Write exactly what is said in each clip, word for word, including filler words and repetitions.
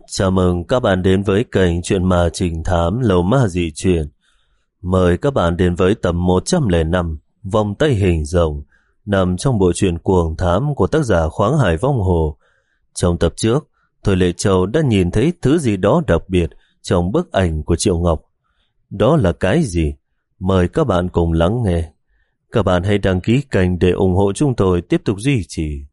Chào mừng các bạn đến với kênh Chuyện Ma Trình Thám Lầu Ma Dị Chuyện. Mời các bạn đến với tập một trăm lẻ năm Vòng tay hình rồng, nằm trong bộ truyện Cuồng Thám của tác giả Khoáng Hải Vong Hồ. Trong tập trước, Thôi Lệ Châu đã nhìn thấy thứ gì đó đặc biệt trong bức ảnh của Triệu Ngọc. Đó là cái gì? Mời các bạn cùng lắng nghe. Các bạn hãy đăng ký kênh để ủng hộ chúng tôi tiếp tục duy trì.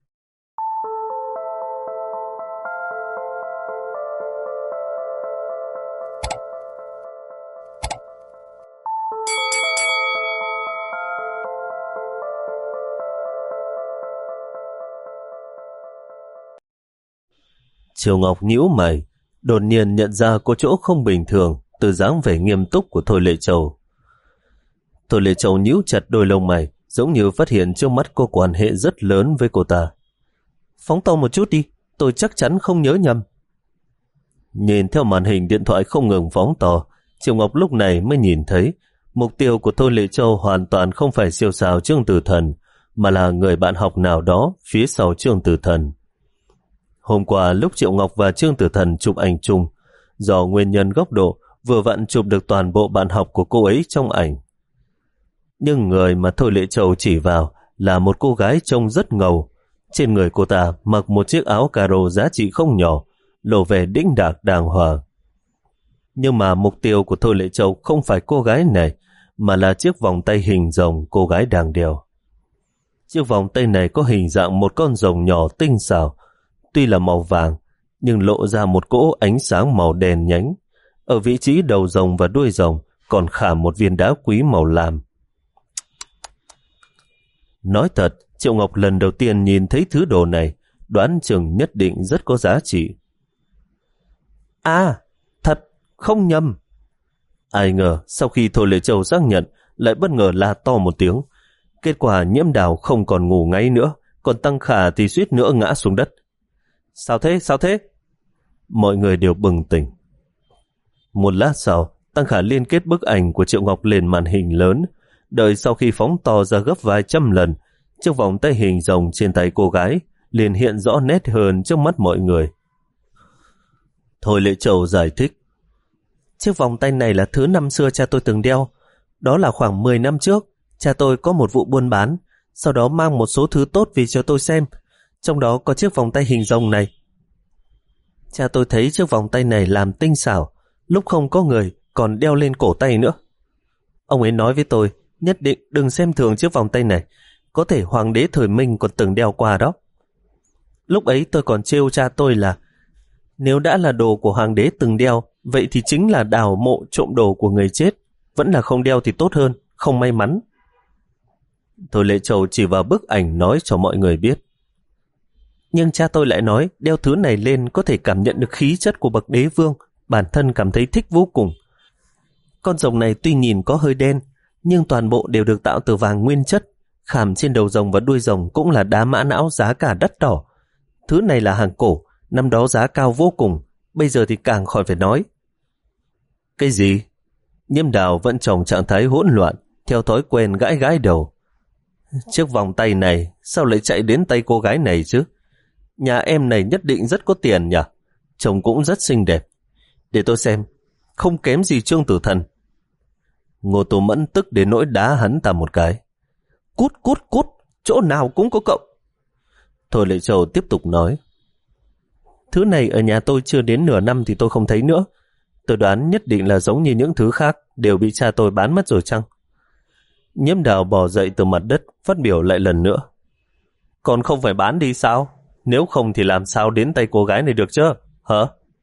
Triều Ngọc nhíu mày, đột nhiên nhận ra có chỗ không bình thường từ dáng vẻ nghiêm túc của Thôi Lệ Châu. Thôi Lệ Châu nhíu chặt đôi lông mày, giống như phát hiện trước mắt có quan hệ rất lớn với cô ta. Phóng to một chút đi, tôi chắc chắn không nhớ nhầm. Nhìn theo màn hình điện thoại không ngừng phóng to, Triều Ngọc lúc này mới nhìn thấy mục tiêu của Thôi Lệ Châu hoàn toàn không phải siêu sao Trương Tử Thần, mà là người bạn học nào đó phía sau Trương Tử Thần. Hôm qua lúc Triệu Ngọc và Trương Tử Thần chụp ảnh chung, do nguyên nhân góc độ vừa vặn chụp được toàn bộ bạn học của cô ấy trong ảnh. Nhưng người mà Thôi Lệ Châu chỉ vào là một cô gái trông rất ngầu. Trên người cô ta mặc một chiếc áo caro giá trị không nhỏ, lộ vẻ đĩnh đạc đàng hoàng. Nhưng mà mục tiêu của Thôi Lệ Châu không phải cô gái này, mà là chiếc vòng tay hình rồng cô gái đang đeo. Chiếc vòng tay này có hình dạng một con rồng nhỏ tinh xảo, tuy là màu vàng, nhưng lộ ra một cỗ ánh sáng màu đen nhánh. Ở vị trí đầu rồng và đuôi rồng còn khảm một viên đá quý màu lam. Nói thật, Triệu Ngọc lần đầu tiên nhìn thấy thứ đồ này, đoán chừng nhất định rất có giá trị. À, thật, không nhầm. Ai ngờ, sau khi Thôi Lệ Châu xác nhận, lại bất ngờ la to một tiếng. Kết quả Nhiễm Đào không còn ngủ ngáy nữa, còn Tăng Khả thì suýt nữa ngã xuống đất. Sao thế, sao thế? Mọi người đều bừng tỉnh. Một lát sau, Tăng Khả liên kết bức ảnh của Triệu Ngọc lên màn hình lớn. Đợi sau khi phóng to ra gấp vài trăm lần, chiếc vòng tay hình rồng trên tay cô gái liền hiện rõ nét hơn trước mắt mọi người. Thôi Lệ Châu giải thích. Chiếc vòng tay này là thứ năm xưa cha tôi từng đeo. Đó là khoảng mười năm trước, cha tôi có một vụ buôn bán, sau đó mang một số thứ tốt về cho tôi xem. Trong đó có chiếc vòng tay hình rồng này. Cha tôi thấy chiếc vòng tay này làm tinh xảo, lúc không có người còn đeo lên cổ tay nữa. Ông ấy nói với tôi, nhất định đừng xem thường chiếc vòng tay này, có thể hoàng đế thời Minh còn từng đeo qua đó. Lúc ấy tôi còn trêu cha tôi là, nếu đã là đồ của hoàng đế từng đeo, vậy thì chính là đào mộ trộm đồ của người chết, vẫn là không đeo thì tốt hơn, không may mắn. Thôi Lệ Châu chỉ vào bức ảnh nói cho mọi người biết. Nhưng cha tôi lại nói đeo thứ này lên có thể cảm nhận được khí chất của bậc đế vương, bản thân cảm thấy thích vô cùng. Con rồng này tuy nhìn có hơi đen, nhưng toàn bộ đều được tạo từ vàng nguyên chất, khảm trên đầu rồng và đuôi rồng cũng là đá mã não giá cả đắt đỏ. Thứ này là hàng cổ, năm đó giá cao vô cùng, bây giờ thì càng khỏi phải nói. Cái gì? Nhiễm Đào vẫn trong trạng thái hỗn loạn, theo thói quen gãi gãi đầu. Chiếc vòng tay này sao lại chạy đến tay cô gái này chứ? Nhà em này nhất định rất có tiền nhỉ? Chồng cũng rất xinh đẹp. Để tôi xem, không kém gì Trương Tử Thần. Ngô Tô Mẫn tức đến nỗi đá hắn ta một cái. Cút cút cút, chỗ nào cũng có cậu. Thôi Lệ Châu tiếp tục nói. Thứ này ở nhà tôi chưa đến nửa năm thì tôi không thấy nữa. Tôi đoán nhất định là giống như những thứ khác, đều bị cha tôi bán mất rồi chăng? Nhiễm Đào bò dậy từ mặt đất, phát biểu lại lần nữa. Còn không phải bán đi sao? Nếu không thì làm sao đến tay cô gái này được chứ? Hả?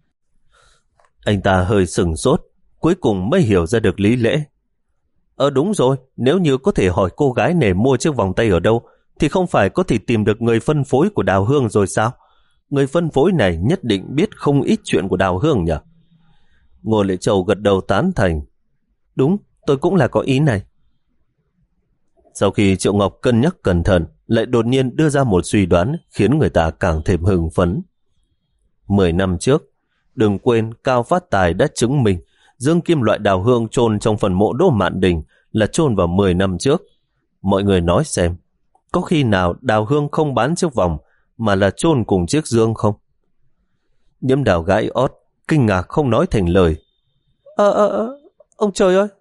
Anh ta hơi sửng sốt, cuối cùng mới hiểu ra được lý lẽ. Ờ đúng rồi, nếu như có thể hỏi cô gái này mua chiếc vòng tay ở đâu, thì không phải có thể tìm được người phân phối của Đào Hương rồi sao? Người phân phối này nhất định biết không ít chuyện của Đào Hương nhỉ? Ngô Lệ Châu gật đầu tán thành. Đúng, tôi cũng là có ý này. Sau khi Triệu Ngọc cân nhắc cẩn thận, lại đột nhiên đưa ra một suy đoán khiến người ta càng thêm hưng phấn. Mười năm trước, đừng quên Cao Phát Tài đã chứng minh dương kim loại Đào Hương chôn trong phần mộ Đỗ Mạn Đình là chôn vào mười năm trước. Mọi người nói xem, có khi nào Đào Hương không bán chiếc vòng mà là chôn cùng chiếc dương không? Nhiễm Đào gãi ót, kinh ngạc không nói thành lời. Ờ, ờ, ờ, ông trời ơi!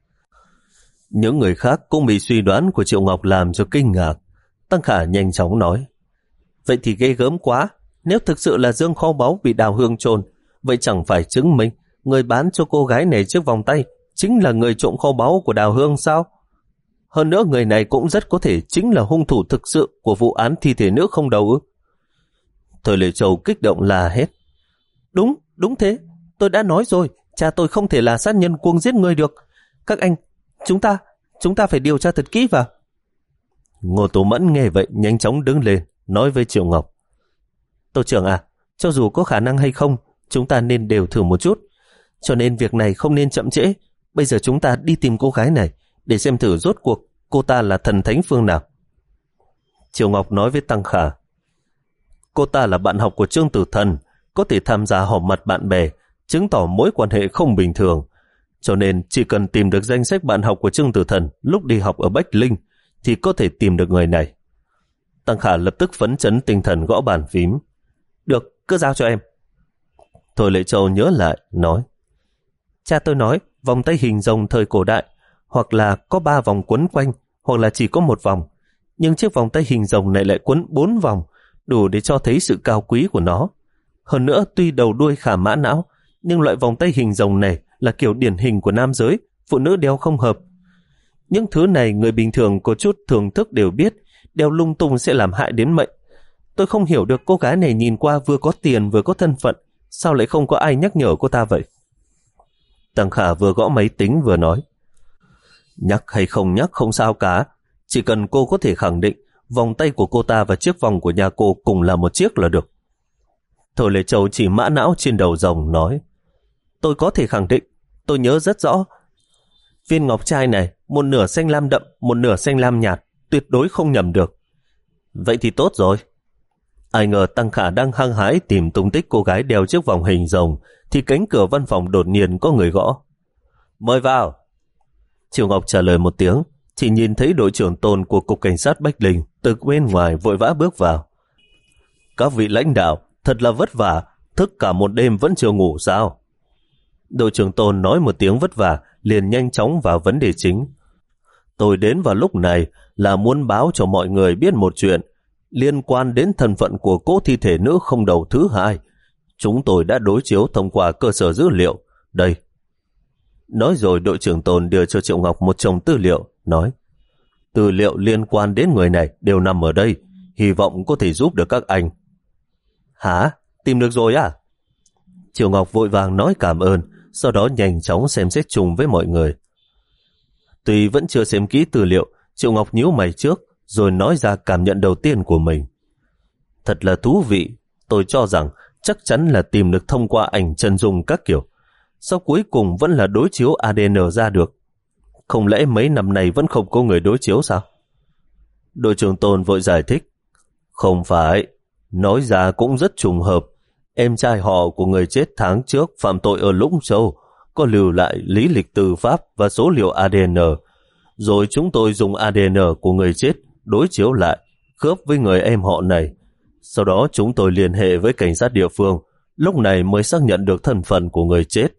Những người khác cũng bị suy đoán của Triệu Ngọc làm cho kinh ngạc. Tăng Khả nhanh chóng nói. Vậy thì ghê gớm quá. Nếu thực sự là dương kho báu bị Đào Hương trôn, vậy chẳng phải chứng minh người bán cho cô gái này chiếc vòng tay chính là người trộm kho báu của Đào Hương sao? Hơn nữa người này cũng rất có thể chính là hung thủ thực sự của vụ án thi thể nữ không đầu ư? Thôi Lệ Châu kích động la hét. Đúng, đúng thế. Tôi đã nói rồi, cha tôi không thể là sát nhân cuồng giết người được. Các anh, chúng ta, chúng ta phải điều tra thật kỹ vào. Ngô Tố Mẫn nghe vậy nhanh chóng đứng lên, nói với Triệu Ngọc. Tổ trưởng à, cho dù có khả năng hay không, chúng ta nên đều thử một chút. Cho nên việc này không nên chậm trễ. Bây giờ chúng ta đi tìm cô gái này, để xem thử rốt cuộc cô ta là thần thánh phương nào. Triệu Ngọc nói với Tăng Khả. Cô ta là bạn học của Trương Tử Thần, có thể tham gia họp mặt bạn bè, chứng tỏ mối quan hệ không bình thường. Cho nên chỉ cần tìm được danh sách bạn học của Trương Tử Thần lúc đi học ở Bách Linh thì có thể tìm được người này. Tăng Khả lập tức phấn chấn tinh thần gõ bàn phím. Được, cứ giao cho em. Thôi Lệ Châu nhớ lại, nói. Cha tôi nói vòng tay hình rồng thời cổ đại hoặc là có ba vòng quấn quanh, hoặc là chỉ có một vòng. Nhưng chiếc vòng tay hình rồng này lại quấn bốn vòng, đủ để cho thấy sự cao quý của nó. Hơn nữa, tuy đầu đuôi khả mã não, nhưng loại vòng tay hình rồng này là kiểu điển hình của nam giới, phụ nữ đeo không hợp. Những thứ này người bình thường có chút thưởng thức đều biết, đeo lung tung sẽ làm hại đến mệnh. Tôi không hiểu được cô gái này nhìn qua vừa có tiền vừa có thân phận, sao lại không có ai nhắc nhở cô ta vậy? Tăng Khả vừa gõ máy tính vừa nói. Nhắc hay không nhắc không sao cả, chỉ cần cô có thể khẳng định vòng tay của cô ta và chiếc vòng của nhà cô cùng là một chiếc là được. Thôi Lệ Châu chỉ mã não trên đầu rồng nói. Tôi có thể khẳng định, tôi nhớ rất rõ. Viên ngọc trai này, một nửa xanh lam đậm, một nửa xanh lam nhạt, tuyệt đối không nhầm được. Vậy thì tốt rồi. Ai ngờ Tăng Khả đang hăng hái tìm tung tích cô gái đeo chiếc vòng hình rồng, thì cánh cửa văn phòng đột nhiên có người gõ. Mời vào. Triệu Ngọc trả lời một tiếng, chỉ nhìn thấy đội trưởng Tôn của Cục Cảnh sát Bách Linh từ bên ngoài vội vã bước vào. Các vị lãnh đạo, thật là vất vả, thức cả một đêm vẫn chưa ngủ sao? Đội trưởng Tôn nói một tiếng vất vả, liền nhanh chóng vào vấn đề chính. Tôi đến vào lúc này là muốn báo cho mọi người biết một chuyện liên quan đến thân phận của cô thi thể nữ không đầu thứ hai. Chúng tôi đã đối chiếu thông qua cơ sở dữ liệu. Đây. Nói rồi đội trưởng Tôn đưa cho Triệu Ngọc một chồng tư liệu, nói. Tư liệu liên quan đến người này đều nằm ở đây, hy vọng có thể giúp được các anh. Hả? Tìm được rồi à? Triệu Ngọc vội vàng nói cảm ơn, sau đó nhanh chóng xem xét chung với mọi người. Tuy vẫn chưa xem kỹ tư liệu, Triệu Ngọc nhíu mày trước, rồi nói ra cảm nhận đầu tiên của mình. Thật là thú vị, tôi cho rằng chắc chắn là tìm được thông qua ảnh chân dung các kiểu. Sau cuối cùng vẫn là đối chiếu a đê en ra được. Không lẽ mấy năm nay vẫn không có người đối chiếu sao? Đội trưởng Tôn vội giải thích. Không phải, nói ra cũng rất trùng hợp. Em trai họ của người chết tháng trước phạm tội ở Lũng Châu có lưu lại lý lịch tư pháp và số liệu a đê en. Rồi chúng tôi dùng a đê en của người chết đối chiếu lại, khớp với người em họ này. Sau đó chúng tôi liên hệ với cảnh sát địa phương, lúc này mới xác nhận được thân phận của người chết.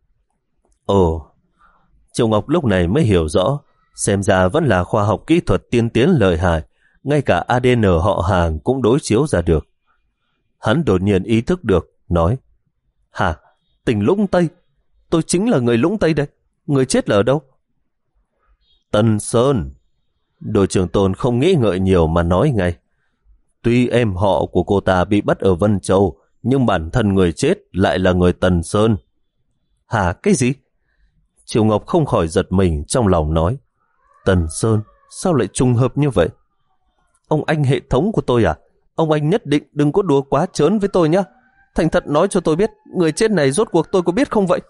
Ồ, Triệu Ngọc lúc này mới hiểu rõ, xem ra vẫn là khoa học kỹ thuật tiên tiến lợi hại, ngay cả a đê en họ hàng cũng đối chiếu ra được. Hắn đột nhiên ý thức được, nói. Hả? Tỉnh Lũng Tây? Tôi chính là người Lũng Tây đây. Người chết là ở đâu? Tân Sơn. Đội trưởng Tôn không nghĩ ngợi nhiều mà nói ngay. Tuy em họ của cô ta bị bắt ở Vân Châu, nhưng bản thân người chết lại là người Tân Sơn. Hả? Cái gì? Triệu Ngọc không khỏi giật mình trong lòng nói. Tân Sơn? Sao lại trùng hợp như vậy? Ông anh hệ thống của tôi à? Ông anh nhất định đừng có đùa quá trớn với tôi nhé. Thành thật nói cho tôi biết, người chết này rốt cuộc tôi có biết không vậy?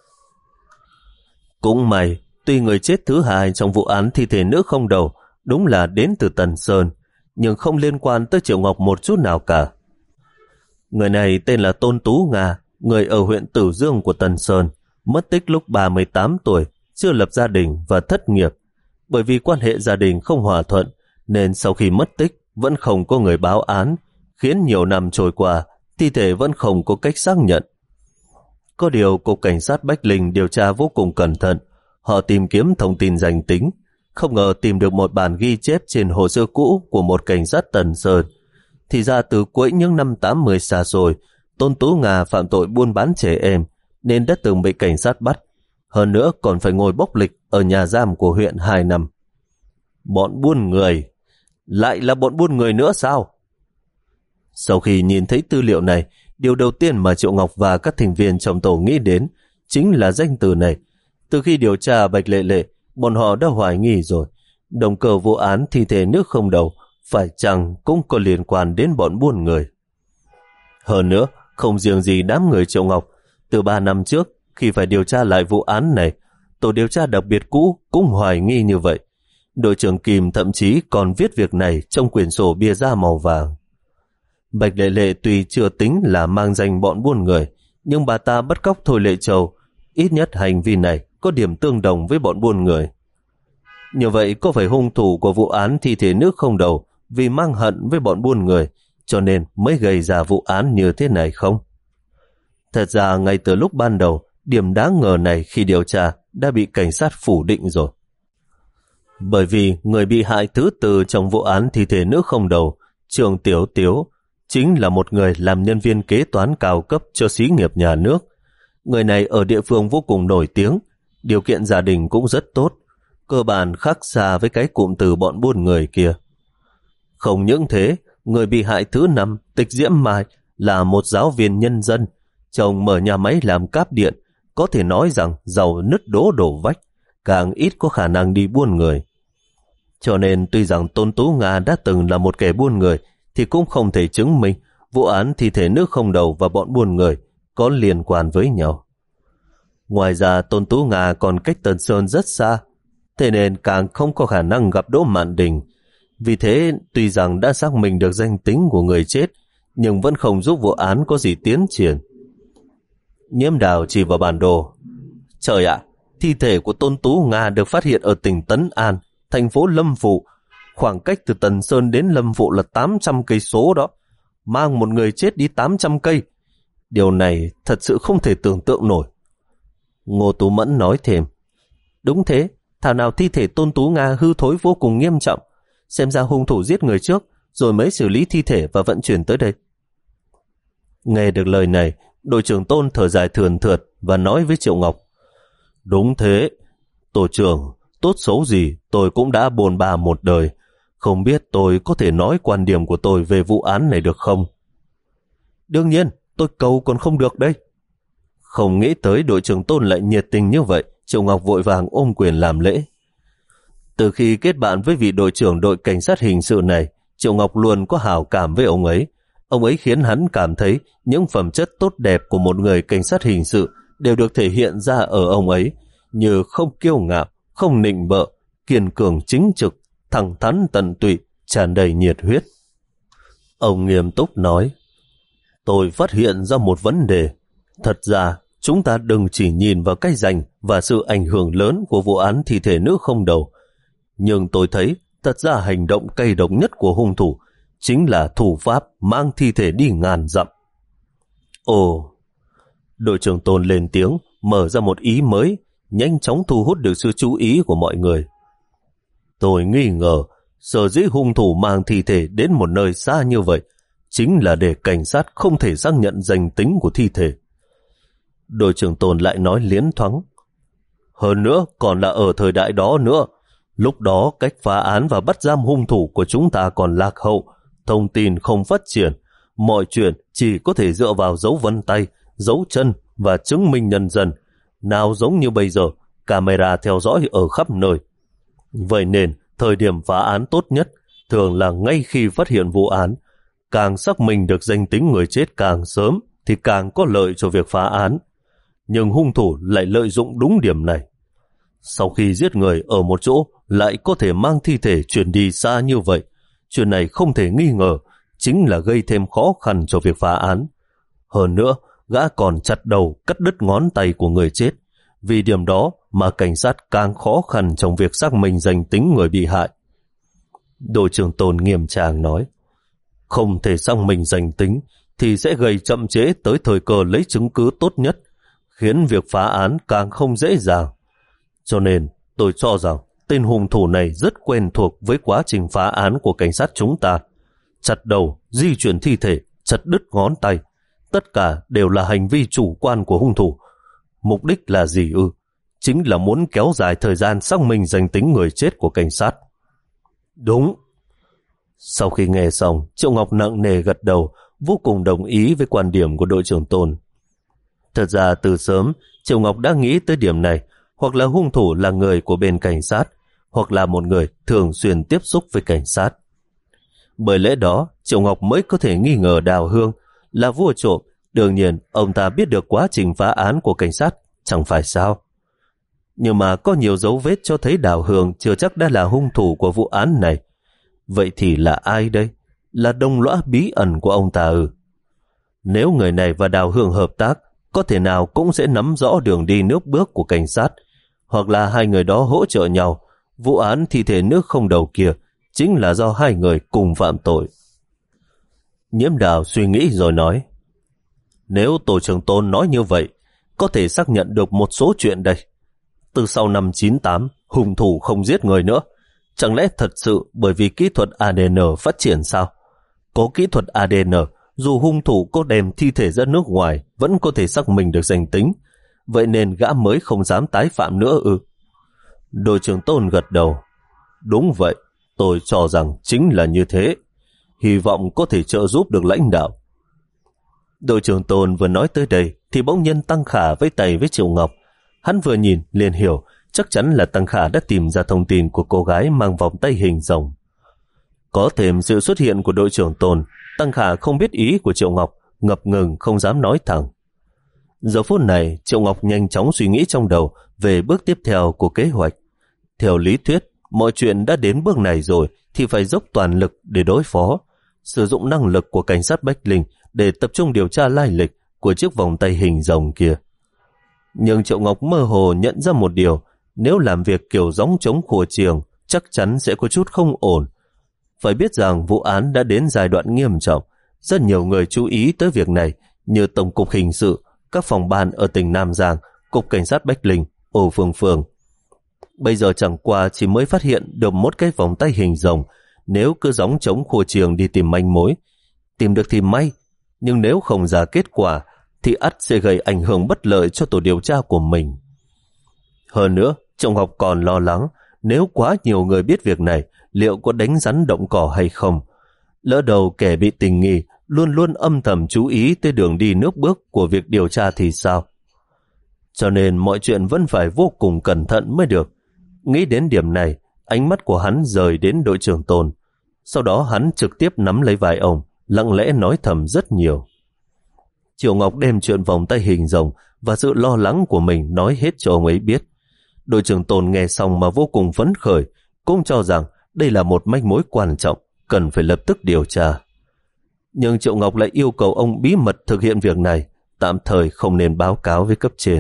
Cũng may, tuy người chết thứ hai trong vụ án thi thể nữ không đầu đúng là đến từ Tần Sơn, nhưng không liên quan tới Triệu Ngọc một chút nào cả. Người này tên là Tôn Tú Nga, người ở huyện Tử Dương của Tần Sơn, mất tích lúc ba mươi tám tuổi, chưa lập gia đình và thất nghiệp. Bởi vì quan hệ gia đình không hòa thuận, nên sau khi mất tích vẫn không có người báo án, khiến nhiều năm trôi qua, thi thể vẫn không có cách xác nhận. Có điều cục cảnh sát Bách Linh điều tra vô cùng cẩn thận. Họ tìm kiếm thông tin danh tính, không ngờ tìm được một bản ghi chép trên hồ sơ cũ của một cảnh sát Tần Sơn. Thì ra từ cuối những năm tám mươi xa xôi, Tôn Tú Nga phạm tội buôn bán trẻ em nên đã từng bị cảnh sát bắt. Hơn nữa còn phải ngồi bốc lịch ở nhà giam của huyện hai năm. Bọn buôn người, lại là bọn buôn người nữa sao? Sau khi nhìn thấy tư liệu này, điều đầu tiên mà Triệu Ngọc và các thành viên trong tổ nghĩ đến chính là danh từ này. Từ khi điều tra Bạch Lệ Lệ, bọn họ đã hoài nghi rồi. Động cơ vụ án thi thể nước không đầu phải chăng cũng có liên quan đến bọn buôn người. Hơn nữa, không riêng gì đám người Triệu Ngọc, từ ba năm trước khi phải điều tra lại vụ án này, tổ điều tra đặc biệt cũ cũng hoài nghi như vậy. Đội trưởng Kim thậm chí còn viết việc này trong quyển sổ bìa da màu vàng. Bạch Lệ Lệ tuy chưa tính là mang danh bọn buôn người, nhưng bà ta bắt cóc Thôi Lệ Châu, ít nhất hành vi này có điểm tương đồng với bọn buôn người. Như vậy có phải hung thủ của vụ án thi thể nước không đầu vì mang hận với bọn buôn người cho nên mới gây ra vụ án như thế này không? Thật ra ngay từ lúc ban đầu, điểm đáng ngờ này khi điều tra đã bị cảnh sát phủ định rồi. Bởi vì người bị hại thứ tư trong vụ án thi thể nước không đầu, Trương Tiểu Tiếu, chính là một người làm nhân viên kế toán cao cấp cho xí nghiệp nhà nước. Người này ở địa phương vô cùng nổi tiếng, điều kiện gia đình cũng rất tốt, cơ bản khác xa với cái cụm từ bọn buôn người kia. Không những thế, người bị hại thứ năm, Tịch Diễm Mai, là một giáo viên nhân dân, chồng mở nhà máy làm cáp điện, có thể nói rằng giàu nứt đố đổ vách, càng ít có khả năng đi buôn người. Cho nên tuy rằng Tôn Tú Nga đã từng là một kẻ buôn người, thì cũng không thể chứng minh vụ án thi thể nước không đầu và bọn buôn người có liên quan với nhau. Ngoài ra Tôn Tú Nga còn cách Tân Sơn rất xa, thế nên càng không có khả năng gặp Đỗ Mạn Đình. Vì thế tuy rằng đã xác minh được danh tính của người chết, nhưng vẫn không giúp vụ án có gì tiến triển. Nhiễm Đào chỉ vào bản đồ. Trời ạ, thi thể của Tôn Tú Nga được phát hiện ở tỉnh Tấn An, thành phố Lâm Phụ. Khoảng cách từ Tần Sơn đến Lâm Phụ là tám trăm cây số đó. Mang một người chết đi tám trăm cây. Điều này thật sự không thể tưởng tượng nổi. Ngô Tú Mẫn nói thêm. Đúng thế, thảo nào thi thể Tôn Tú Nga hư thối vô cùng nghiêm trọng. Xem ra hung thủ giết người trước, rồi mới xử lý thi thể và vận chuyển tới đây. Nghe được lời này, đội trưởng Tôn thở dài thườn thượt và nói với Triệu Ngọc. Đúng thế, tổ trưởng, tốt xấu gì tôi cũng đã bồn bà một đời. Không biết tôi có thể nói quan điểm của tôi về vụ án này được không? Đương nhiên, tôi cầu còn không được đây. Không nghĩ tới đội trưởng Tôn lại nhiệt tình như vậy, Triệu Ngọc vội vàng ôm quyền làm lễ. Từ khi kết bạn với vị đội trưởng đội cảnh sát hình sự này, Triệu Ngọc luôn có hảo cảm với ông ấy. Ông ấy khiến hắn cảm thấy những phẩm chất tốt đẹp của một người cảnh sát hình sự đều được thể hiện ra ở ông ấy, như không kiêu ngạo, không nịnh bợ, kiên cường chính trực, thẳng thắn tận tụy, tràn đầy nhiệt huyết. Ông nghiêm túc nói, tôi phát hiện ra một vấn đề. Thật ra, chúng ta đừng chỉ nhìn vào cái danh và sự ảnh hưởng lớn của vụ án thi thể nữ không đầu. Nhưng tôi thấy, thật ra hành động cay độc nhất của hung thủ chính là thủ pháp mang thi thể đi ngàn dặm. Ồ, đội trưởng Tôn lên tiếng, mở ra một ý mới, nhanh chóng thu hút được sự chú ý của mọi người. Tôi nghi ngờ, sở dĩ hung thủ mang thi thể đến một nơi xa như vậy, chính là để cảnh sát không thể xác nhận danh tính của thi thể. Đội trưởng Tôn lại nói liến thoáng. Hơn nữa, còn là ở thời đại đó nữa. Lúc đó, cách phá án và bắt giam hung thủ của chúng ta còn lạc hậu, thông tin không phát triển. Mọi chuyện chỉ có thể dựa vào dấu vân tay, dấu chân và chứng minh nhân dân. Nào giống như bây giờ, camera theo dõi ở khắp nơi. Vậy nên, thời điểm phá án tốt nhất thường là ngay khi phát hiện vụ án. Càng xác minh được danh tính người chết càng sớm thì càng có lợi cho việc phá án. Nhưng hung thủ lại lợi dụng đúng điểm này. Sau khi giết người ở một chỗ lại có thể mang thi thể chuyển đi xa như vậy. Chuyện này không thể nghi ngờ chính là gây thêm khó khăn cho việc phá án. Hơn nữa, gã còn chặt đầu cắt đứt ngón tay của người chết. Vì điểm đó mà cảnh sát càng khó khăn trong việc xác minh danh tính người bị hại. Đội trưởng Tôn nghiêm trang nói, không thể xác minh danh tính, thì sẽ gây chậm trễ tới thời cơ lấy chứng cứ tốt nhất, khiến việc phá án càng không dễ dàng. Cho nên tôi cho rằng tên hung thủ này rất quen thuộc với quá trình phá án của cảnh sát chúng ta. Chặt đầu, di chuyển thi thể, chặt đứt ngón tay, tất cả đều là hành vi chủ quan của hung thủ. Mục đích là gì ư? Chính là muốn kéo dài thời gian xác minh danh tính người chết của cảnh sát. Đúng. Sau khi nghe xong, Triệu Ngọc nặng nề gật đầu, vô cùng đồng ý với quan điểm của đội trưởng Tôn. Thật ra từ sớm, Triệu Ngọc đã nghĩ tới điểm này, hoặc là hung thủ là người của bên cảnh sát, hoặc là một người thường xuyên tiếp xúc với cảnh sát. Bởi lẽ đó, Triệu Ngọc mới có thể nghi ngờ Đào Hương là vua trộm. Đương nhiên, ông ta biết được quá trình phá án của cảnh sát, chẳng phải sao. Nhưng mà có nhiều dấu vết cho thấy Đào Hương chưa chắc đã là hung thủ của vụ án này. Vậy thì là ai đây? Là đồng lõa bí ẩn của ông ta ư? Nếu người này và Đào Hương hợp tác, có thể nào cũng sẽ nắm rõ đường đi nước bước của cảnh sát, hoặc là hai người đó hỗ trợ nhau. Vụ án thi thể nước không đầu kia chính là do hai người cùng phạm tội. Nhiễm Đào suy nghĩ rồi nói, nếu tổ trưởng Tôn nói như vậy, có thể xác nhận được một số chuyện đây. Từ sau năm chín tám, hung thủ không giết người nữa. Chẳng lẽ thật sự bởi vì kỹ thuật a đê en phát triển sao? Có kỹ thuật a đê en, dù hung thủ có đem thi thể ra nước ngoài, vẫn có thể xác minh được danh tính. Vậy nên gã mới không dám tái phạm nữa ư? Đội trưởng Tôn gật đầu. Đúng vậy, tôi cho rằng chính là như thế. Hy vọng có thể trợ giúp được lãnh đạo. Đội trưởng Tôn vừa nói tới đây thì bỗng nhiên Tăng Khả vẫy tay với Triệu Ngọc. Hắn vừa nhìn liền hiểu chắc chắn là Tăng Khả đã tìm ra thông tin của cô gái mang vòng tay hình rồng. Có thêm sự xuất hiện của đội trưởng Tôn, Tăng Khả không biết ý của Triệu Ngọc, ngập ngừng không dám nói thẳng. Giờ phút này, Triệu Ngọc nhanh chóng suy nghĩ trong đầu về bước tiếp theo của kế hoạch. Theo lý thuyết, mọi chuyện đã đến bước này rồi thì phải dốc toàn lực để đối phó, sử dụng năng lực của cảnh sát Bách Linh để tập trung điều tra lai lịch của chiếc vòng tay hình rồng kia. Nhưng Triệu Ngọc mơ hồ nhận ra một điều, nếu làm việc kiểu gióng trống khua chiêng, chắc chắn sẽ có chút không ổn. Phải biết rằng vụ án đã đến giai đoạn nghiêm trọng, rất nhiều người chú ý tới việc này như Tổng cục Hình sự, các phòng ban ở tỉnh Nam Giang, Cục Cảnh sát Bách Linh, Ổ Phương Phương. Bây giờ chẳng qua chỉ mới phát hiện được một cái vòng tay hình rồng, nếu cứ gióng trống khua chiêng đi tìm manh mối, tìm được thì may, nhưng nếu không ra kết quả thì ắt sẽ gây ảnh hưởng bất lợi cho tổ điều tra của mình. Hơn nữa, Trọng Ngọc còn lo lắng nếu quá nhiều người biết việc này, liệu có đánh rắn động cỏ hay không. Lỡ đầu kẻ bị tình nghi luôn luôn âm thầm chú ý tới đường đi nước bước của việc điều tra thì sao? Cho nên mọi chuyện vẫn phải vô cùng cẩn thận mới được. Nghĩ đến điểm này, ánh mắt của hắn rời đến đội trưởng Tôn. Sau đó hắn trực tiếp nắm lấy vai ông, lặng lẽ nói thầm rất nhiều. Triệu Ngọc đem chuyện vòng tay hình rồng và sự lo lắng của mình nói hết cho ông ấy biết. Đội trưởng Tôn nghe xong mà vô cùng phấn khởi, cũng cho rằng đây là một manh mối quan trọng, cần phải lập tức điều tra. Nhưng Triệu Ngọc lại yêu cầu ông bí mật thực hiện việc này, tạm thời không nên báo cáo với cấp trên.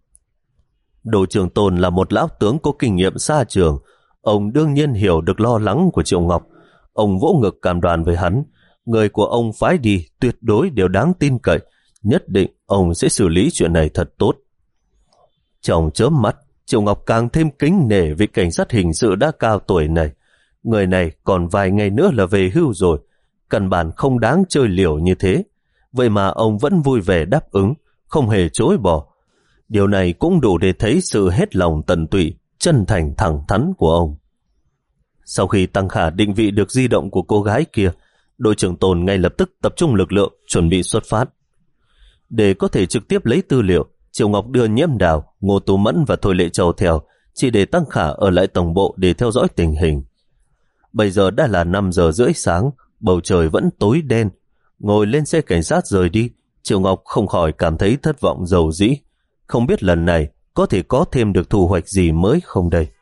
Đội trưởng Tôn là một lão tướng có kinh nghiệm xa trường, ông đương nhiên hiểu được lo lắng của Triệu Ngọc. Ông vỗ ngực cam đoan với hắn, người của ông phái đi tuyệt đối đều đáng tin cậy, nhất định ông sẽ xử lý chuyện này thật tốt. Trong chớp mắt, Triệu Ngọc càng thêm kính nể vị cảnh sát hình sự đã cao tuổi này. Người này còn vài ngày nữa là về hưu rồi, căn bản không đáng chơi liều như thế. Vậy mà ông vẫn vui vẻ đáp ứng, không hề chối bỏ. Điều này cũng đủ để thấy sự hết lòng tận tụy, chân thành thẳng thắn của ông. Sau khi Tăng Khả định vị được di động của cô gái kia, đội trưởng Tôn ngay lập tức tập trung lực lượng chuẩn bị xuất phát. Để có thể trực tiếp lấy tư liệu, Triệu Ngọc đưa Nhiễm Đào, Ngô Tú Mẫn và Thôi Lệ Châu theo, chỉ để Tăng Khả ở lại tổng bộ để theo dõi tình hình. Bây giờ đã là năm giờ rưỡi sáng, bầu trời vẫn tối đen. Ngồi lên xe cảnh sát rời đi, Triệu Ngọc không khỏi cảm thấy thất vọng dầu dĩ. Không biết lần này có thể có thêm được thu hoạch gì mới không đây.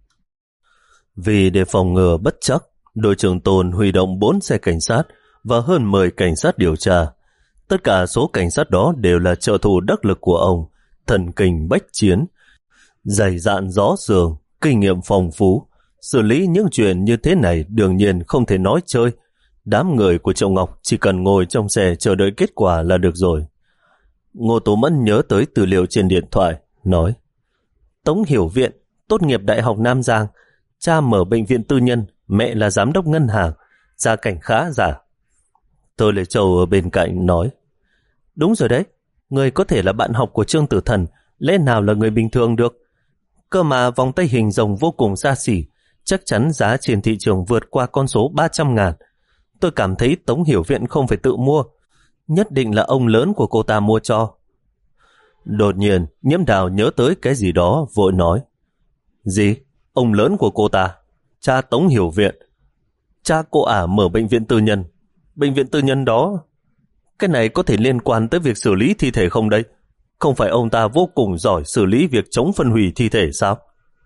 Vì để phòng ngừa bất chắc, đội trưởng Tôn huy động bốn xe cảnh sát và hơn mười cảnh sát điều tra. Tất cả số cảnh sát đó đều là trợ thủ đắc lực của ông, thần kinh bách chiến, dày dạn gió sương, kinh nghiệm phong phú. Xử lý những chuyện như thế này đương nhiên không thể nói chơi. đám người của Triệu Ngọc chỉ cần ngồi trong xe chờ đợi kết quả là được rồi. Ngô Tố Mẫn nhớ tới tư liệu trên điện thoại, nói: Tống Hiểu Viện, tốt nghiệp Đại học Nam Giang, cha mở bệnh viện tư nhân, mẹ là giám đốc ngân hàng, gia cảnh khá giả. Tôi Lệ Châu ở bên cạnh nói: Đúng rồi đấy, người có thể là bạn học của Trương Tử Thần, lẽ nào là người bình thường được? Cơ mà vòng tay hình rồng vô cùng xa xỉ, chắc chắn giá trên thị trường vượt qua con số ba trăm ngàn. Tôi cảm thấy Tống Hiểu Viện không phải tự mua, nhất định là ông lớn của cô ta mua cho. Đột nhiên, Nhiễm Đào nhớ tới cái gì đó, vội nói: Gì? Ông lớn của cô ta? Cha Tống Hiểu Viện? Cha cô ả mở bệnh viện tư nhân. Bệnh viện tư nhân đó, cái này có thể liên quan tới việc xử lý thi thể không đây? Không phải ông ta vô cùng giỏi xử lý việc chống phân hủy thi thể sao?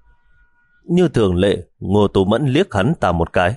Như thường lệ, Ngô Tố Mẫn liếc hắn ta một cái.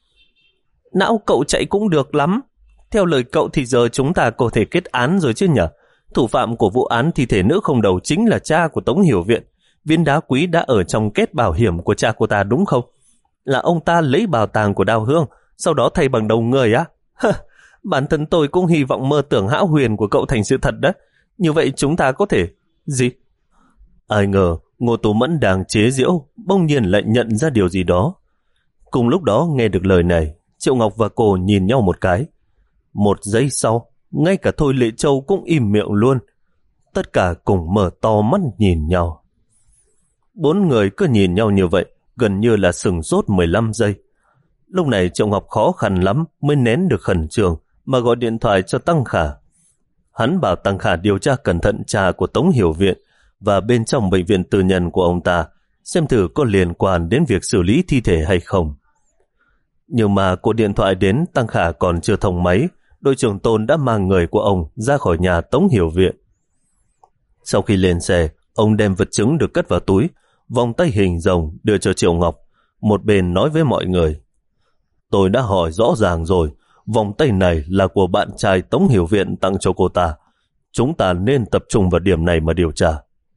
Não cậu chạy cũng được lắm. Theo lời cậu thì giờ chúng ta có thể kết án rồi chứ nhỉ? Thủ phạm của vụ án thi thể nữ không đầu chính là cha của Tống Hiểu Viện. Viên đá quý đã ở trong kết bảo hiểm của cha cô ta đúng không? Là ông ta lấy bảo tàng của Đào Hương, sau đó thay bằng đầu người á? Bản thân tôi cũng hy vọng mơ tưởng hão huyền của cậu thành sự thật đó. Như vậy chúng ta có thể... Gì? Ai ngờ Ngô Tố Mẫn đang chế giễu, bỗng nhiên lại nhận ra điều gì đó. Cùng lúc đó nghe được lời này, Triệu Ngọc và cô nhìn nhau một cái. Một giây sau, ngay cả Thôi Lệ Châu cũng im miệng luôn. Tất cả cùng mở to mắt nhìn nhau. Bốn người cứ nhìn nhau như vậy, gần như là sừng sốt mười lăm giây. Lúc này Triệu Ngọc khó khăn lắm mới nén được khẩn trương mà gọi điện thoại cho Tăng Khả. Hắn bảo Tăng Khả điều tra cẩn thận cha của Tống Hiểu Viện và bên trong bệnh viện tư nhân của ông ta, xem thử có liên quan đến việc xử lý thi thể hay không. Nhưng mà cuộc điện thoại đến, Tăng Khả còn chưa thông máy, đội trưởng Tôn đã mang người của ông ra khỏi nhà Tống Hiểu Viện. Sau khi lên xe, ông đem vật chứng được cất vào túi, vòng tay hình rồng đưa cho Triệu Ngọc, một bên nói với mọi người: Tôi đã hỏi rõ ràng rồi, vòng tay này là của bạn trai Tống Hiểu Viện tặng cho cô ta. Chúng ta nên tập trung vào điểm này mà điều tra.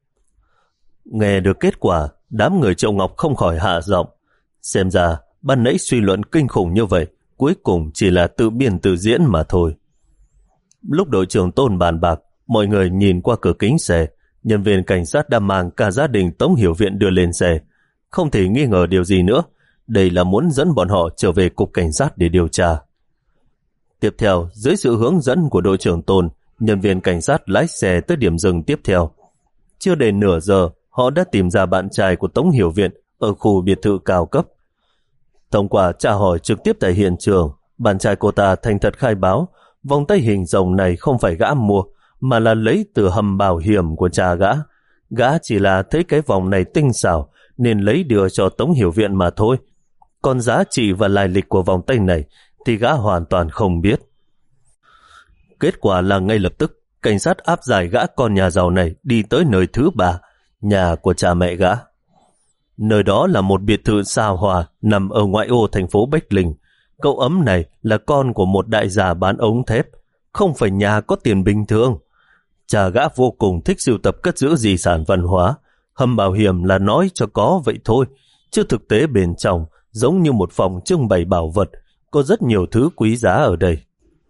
Nghe được kết quả, đám người Triệu Ngọc không khỏi hạ giọng. Xem ra, ban nãy suy luận kinh khủng như vậy, cuối cùng chỉ là tự biên tự diễn mà thôi. Lúc đội trưởng Tôn bàn bạc, mọi người nhìn qua cửa kính xe, nhân viên cảnh sát đã mang cả gia đình Tống Hiểu Viện đưa lên xe. Không thể nghi ngờ điều gì nữa, đây là muốn dẫn bọn họ trở về cục cảnh sát để điều tra. Tiếp theo, dưới sự hướng dẫn của đội trưởng Tôn, nhân viên cảnh sát lái xe tới điểm dừng tiếp theo. Chưa đầy nửa giờ, họ đã tìm ra bạn trai của Tống Hiểu Viện ở khu biệt thự cao cấp. Thông qua tra hỏi trực tiếp tại hiện trường, bạn trai cô ta thành thật khai báo vòng tay hình rồng này không phải gã mua, mà là lấy từ hầm bảo hiểm của cha gã. Gã chỉ là thấy cái vòng này tinh xảo nên lấy đưa cho Tống Hiểu Viện mà thôi. Còn giá trị và lai lịch của vòng tay này thì gã hoàn toàn không biết. Kết quả là ngay lập tức, cảnh sát áp giải gã con nhà giàu này đi tới nơi thứ ba, nhà của cha mẹ gã. Nơi đó là một biệt thự xa hoa nằm ở ngoại ô thành phố Bách Linh. Cậu ấm này là con của một đại gia bán ống thép, không phải nhà có tiền bình thường. Cha gã vô cùng thích sưu tập cất giữ di sản văn hóa. Hầm bảo hiểm là nói cho có vậy thôi, chứ thực tế bên trong giống như một phòng trưng bày bảo vật, có rất nhiều thứ quý giá ở đây.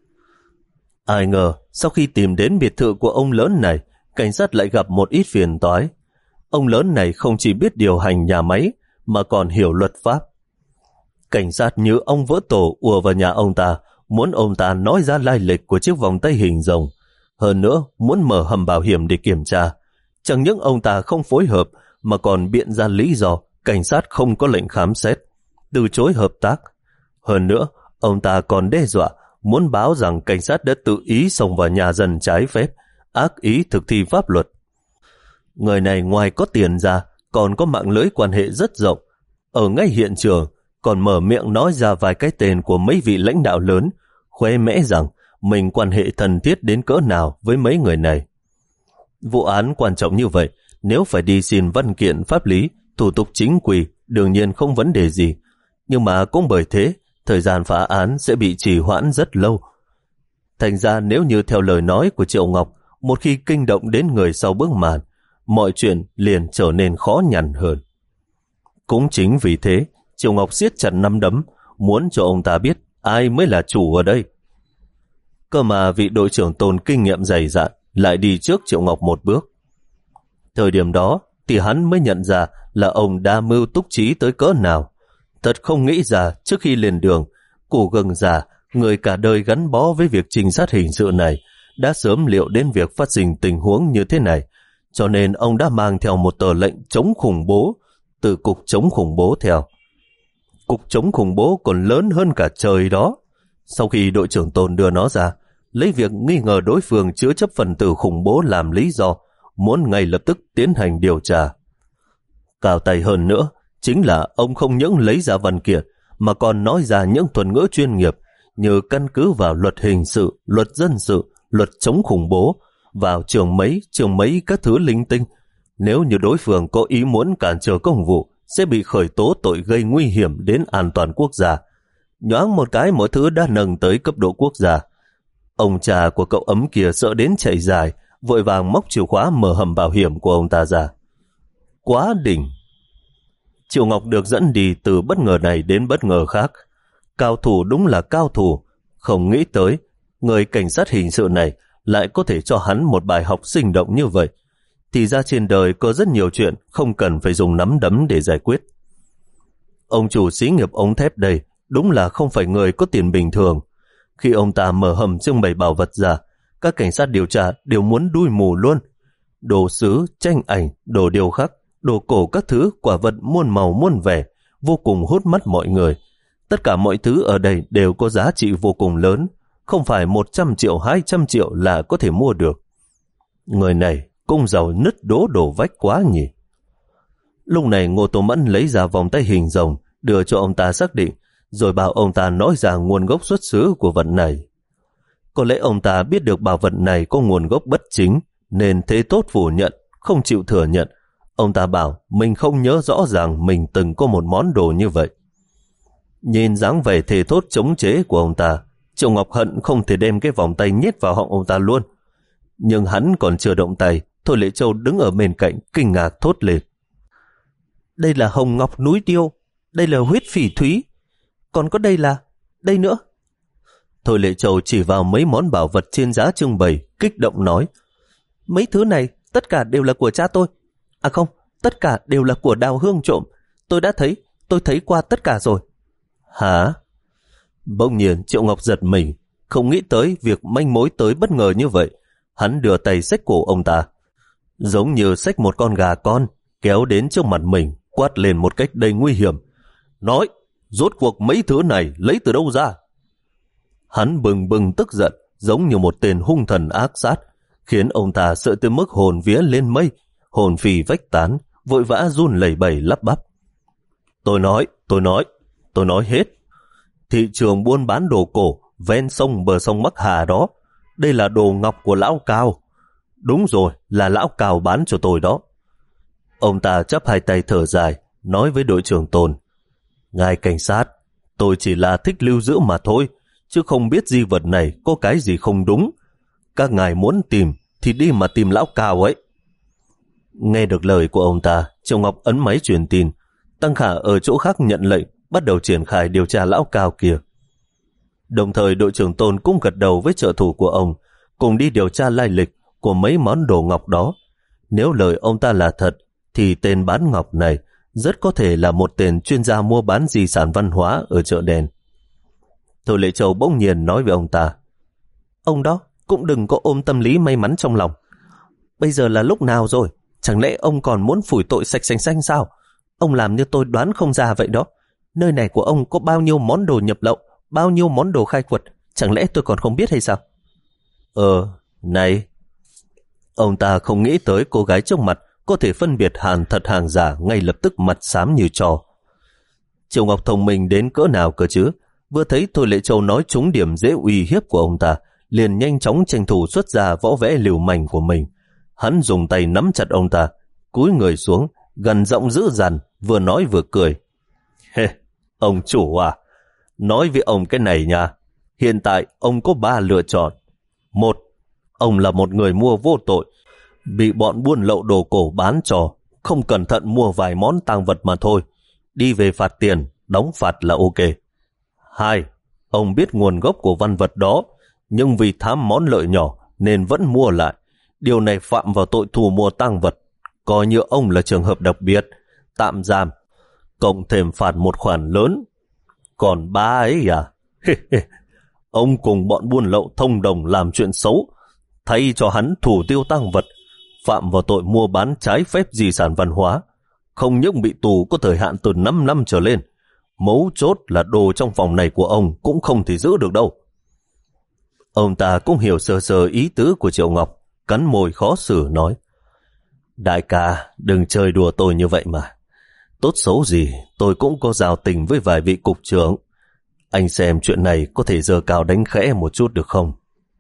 Ai ngờ, sau khi tìm đến biệt thự của ông lớn này, cảnh sát lại gặp một ít phiền toái. Ông lớn này không chỉ biết điều hành nhà máy, mà còn hiểu luật pháp. Cảnh sát như ông vỡ tổ ùa vào nhà ông ta, muốn ông ta nói ra lai lịch của chiếc vòng tay hình rồng. Hơn nữa, muốn mở hầm bảo hiểm để kiểm tra. Chẳng những ông ta không phối hợp, mà còn biện ra lý do cảnh sát không có lệnh khám xét, từ chối hợp tác. Hơn nữa, ông ta còn đe dọa muốn báo rằng cảnh sát đã tự ý xông vào nhà dân trái phép, ác ý thực thi pháp luật. Người này ngoài có tiền ra, còn có mạng lưới quan hệ rất rộng. Ở ngay hiện trường, còn mở miệng nói ra vài cái tên của mấy vị lãnh đạo lớn, khoe mẽ rằng mình quan hệ thân thiết đến cỡ nào với mấy người này. Vụ án quan trọng như vậy, nếu phải đi xin văn kiện pháp lý, thủ tục chính quy, đương nhiên không vấn đề gì. Nhưng mà cũng bởi thế, thời gian phá án sẽ bị trì hoãn rất lâu. Thành ra nếu như theo lời nói của Triệu Ngọc, một khi kinh động đến người sau bức màn, mọi chuyện liền trở nên khó nhằn hơn. Cũng chính vì thế, Triệu Ngọc siết chặt nắm đấm, muốn cho ông ta biết ai mới là chủ ở đây? Cơ mà vị đội trưởng Tôn kinh nghiệm dày dạn lại đi trước Triệu Ngọc một bước. Thời điểm đó thì hắn mới nhận ra là ông đa mưu túc trí tới cỡ nào. Thật không nghĩ ra trước khi lên đường, Củ Gừng già, người cả đời gắn bó với việc trinh sát hình sự này, đã sớm liệu đến việc phát sinh tình huống như thế này, cho nên ông đã mang theo một tờ lệnh chống khủng bố từ cục chống khủng bố theo. Cục chống khủng bố còn lớn hơn cả trời đó. Sau khi đội trưởng Tôn đưa nó ra, lấy việc nghi ngờ đối phương chứa chấp phần tử khủng bố làm lý do, muốn ngay lập tức tiến hành điều tra. Cao tay hơn nữa, chính là ông không những lấy ra văn kiện, mà còn nói ra những thuật ngữ chuyên nghiệp như căn cứ vào luật hình sự, luật dân sự, luật chống khủng bố, vào trường mấy, trường mấy các thứ linh tinh. Nếu như đối phương có ý muốn cản trở công vụ, sẽ bị khởi tố tội gây nguy hiểm đến an toàn quốc gia. Nhoáng một cái mọi thứ đã nâng tới cấp độ quốc gia. Ông cha của cậu ấm kia sợ đến chạy dài, vội vàng móc chìa khóa mở hầm bảo hiểm của ông ta ra. Quá đỉnh! Triệu Ngọc được dẫn đi từ bất ngờ này đến bất ngờ khác. Cao thủ đúng là cao thủ, không nghĩ tới người cảnh sát hình sự này lại có thể cho hắn một bài học sinh động như vậy. Thì ra trên đời có rất nhiều chuyện không cần phải dùng nắm đấm để giải quyết. Ông chủ xí nghiệp ống thép đây đúng là không phải người có tiền bình thường. Khi ông ta mở hầm trưng bày bảo vật ra, các cảnh sát điều tra đều muốn đuôi mù luôn. Đồ sứ, tranh ảnh, đồ điêu khắc, đồ cổ các thứ, quả vật muôn màu muôn vẻ, vô cùng hút mắt mọi người. Tất cả mọi thứ ở đây đều có giá trị vô cùng lớn, không phải một trăm triệu, hai trăm triệu là có thể mua được. Người này cũng giàu nứt đố đổ vách quá nhỉ. Lúc này Ngô Tô Mẫn lấy ra vòng tay hình rồng, đưa cho ông ta xác định, rồi bảo ông ta nói ra nguồn gốc xuất xứ của vật này. Có lẽ ông ta biết được bảo vật này có nguồn gốc bất chính, nên thế tốt phủ nhận, không chịu thừa nhận. Ông ta bảo mình không nhớ rõ ràng mình từng có một món đồ như vậy. Nhìn dáng vẻ thề thốt chống chế của ông ta, Triệu Ngọc hận không thể đem cái vòng tay nhét vào họng ông ta luôn. Nhưng hắn còn chưa động tay, Thôi Lệ Châu đứng ở bên cạnh kinh ngạc thốt lên. Đây là hồng ngọc núi tiêu, đây là huyết phỉ thúy, còn có đây là, đây nữa. Thôi Lệ Châu chỉ vào mấy món bảo vật trên giá trưng bày, kích động nói. Mấy thứ này tất cả đều là của cha tôi. À không, tất cả đều là của Đào Hương trộm. Tôi đã thấy, tôi thấy qua tất cả rồi. Hả? Bỗng nhiên Triệu Ngọc giật mình, không nghĩ tới việc manh mối tới bất ngờ như vậy. Hắn đưa tay xách cổ ông ta, giống như xách một con gà con, kéo đến trước mặt mình, quát lên một cách đầy nguy hiểm. Nói, rốt cuộc mấy thứ này lấy từ đâu ra? Hắn bừng bừng tức giận, giống như một tên hung thần ác sát, khiến ông ta sợ tới mức hồn vía lên mây, hồn phì vách tán, vội vã run lẩy bẩy lắp bắp. Tôi nói, tôi nói, tôi nói hết. Thị trường buôn bán đồ cổ ven sông bờ sông Bắc Hà đó, đây là đồ ngọc của lão Cao. Đúng rồi, là lão Cao bán cho tôi đó. Ông ta chắp hai tay thở dài, nói với đội trưởng Tôn. Ngài cảnh sát, tôi chỉ là thích lưu giữ mà thôi, chứ không biết di vật này có cái gì không đúng. Các ngài muốn tìm thì đi mà tìm lão Cao ấy. Nghe được lời của ông ta, Triệu Ngọc ấn máy truyền tin. Tăng Khả ở chỗ khác nhận lệnh, bắt đầu triển khai điều tra lão Cao kia. Đồng thời đội trưởng Tôn cũng gật đầu với trợ thủ của ông, cùng đi điều tra lai lịch của mấy món đồ ngọc đó. Nếu lời ông ta là thật, thì tên bán ngọc này rất có thể là một tên chuyên gia mua bán di sản văn hóa ở chợ đen. Thôi Lệ Châu bỗng nhiên nói với ông ta. Ông đó cũng đừng có ôm tâm lý may mắn trong lòng. Bây giờ là lúc nào rồi? Chẳng lẽ ông còn muốn phủi tội sạch xanh xanh sao? Ông làm như tôi đoán không ra vậy đó. Nơi này của ông có bao nhiêu món đồ nhập lậu, bao nhiêu món đồ khai quật, chẳng lẽ tôi còn không biết hay sao? Ờ, này. Ông ta không nghĩ tới cô gái trước mặt có thể phân biệt hàng thật hàng giả, ngay lập tức mặt xám như trò. Triệu Ngọc thông minh đến cỡ nào cơ chứ? Vừa thấy Thôi Lệ Châu nói trúng điểm dễ uy hiếp của ông ta, liền nhanh chóng tranh thủ xuất ra võ vẽ liều mảnh của mình. Hắn dùng tay nắm chặt ông ta, cúi người xuống, gần giọng dữ dằn, vừa nói vừa cười. Hê, ông chủ à, nói với ông cái này nha. Hiện tại ông có ba lựa chọn. Một, ông là một người mua vô tội, bị bọn buôn lậu đồ cổ bán cho, không cẩn thận mua vài món tang vật mà thôi. Đi về phạt tiền, đóng phạt là ok. Hai, Ông biết nguồn gốc của văn vật đó, nhưng vì tham món lợi nhỏ nên vẫn mua lại. Điều này phạm vào tội thu mua tang vật, coi như ông là trường hợp đặc biệt, tạm giam, cộng thêm phạt một khoản lớn. Còn ba ấy à? Ông cùng bọn buôn lậu thông đồng làm chuyện xấu, thay cho hắn thủ tiêu tang vật, phạm vào tội mua bán trái phép di sản văn hóa, không những bị tù có thời hạn từ năm năm trở lên, mấu chốt là đồ trong phòng này của ông cũng không thể giữ được đâu. Ông ta cũng hiểu sơ sơ ý tứ của Triệu Ngọc, cắn môi khó xử nói: Đại ca, đừng chơi đùa tôi như vậy mà. Tốt xấu gì, tôi cũng có giao tình với vài vị cục trưởng. Anh xem chuyện này có thể giơ cao đánh khẽ một chút được không?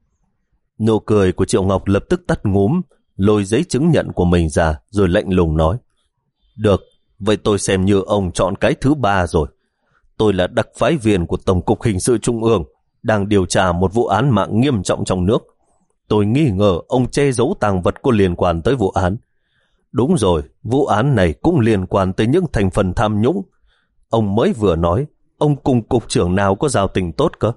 Nụ cười của Triệu Ngọc lập tức tắt ngúm, lôi giấy chứng nhận của mình ra rồi lạnh lùng nói: Được, vậy tôi xem như ông chọn cái thứ ba rồi. Tôi là đặc phái viên của Tổng cục Hình sự Trung ương, đang điều tra một vụ án mạng nghiêm trọng trong nước. Tôi nghi ngờ ông che giấu tàng vật có liên quan tới vụ án. Đúng rồi, vụ án này cũng liên quan tới những thành phần tham nhũng. Ông mới vừa nói, ông cùng cục trưởng nào có giao tình tốt cơ?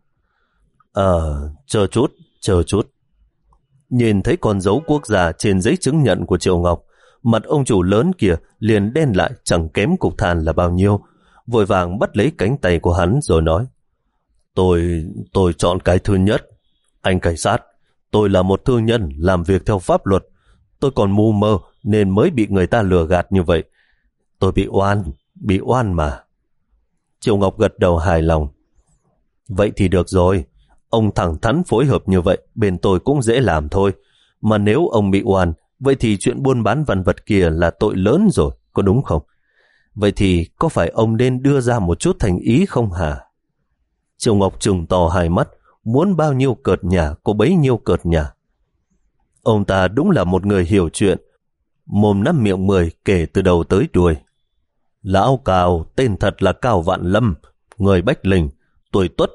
Ờ, chờ chút, chờ chút. Nhìn thấy con dấu quốc gia trên giấy chứng nhận của Triệu Ngọc, mặt ông chủ lớn kia liền đen lại chẳng kém cục than là bao nhiêu, vội vàng bắt lấy cánh tay của hắn rồi nói: Tôi, tôi chọn cái thứ nhất. Anh cảnh sát, tôi là một thương nhân làm việc theo pháp luật. Tôi còn mù mơ nên mới bị người ta lừa gạt như vậy. Tôi bị oan, bị oan mà. Triệu Ngọc gật đầu hài lòng. Vậy thì được rồi, ông thẳng thắn phối hợp như vậy, bên tôi cũng dễ làm thôi. Mà nếu ông bị oan, vậy thì chuyện buôn bán văn vật kia là tội lớn rồi, có đúng không? Vậy thì có phải ông nên đưa ra một chút thành ý không hả? Triệu Ngọc trừng to hai mắt, muốn bao nhiêu cợt nhả có bấy nhiêu cợt nhả. Ông ta đúng là một người hiểu chuyện, mồm năm miệng mười kể từ đầu tới đuôi. Lão Cao, tên thật là Cao Vạn Lâm, người Bách Linh, tuổi Tuất.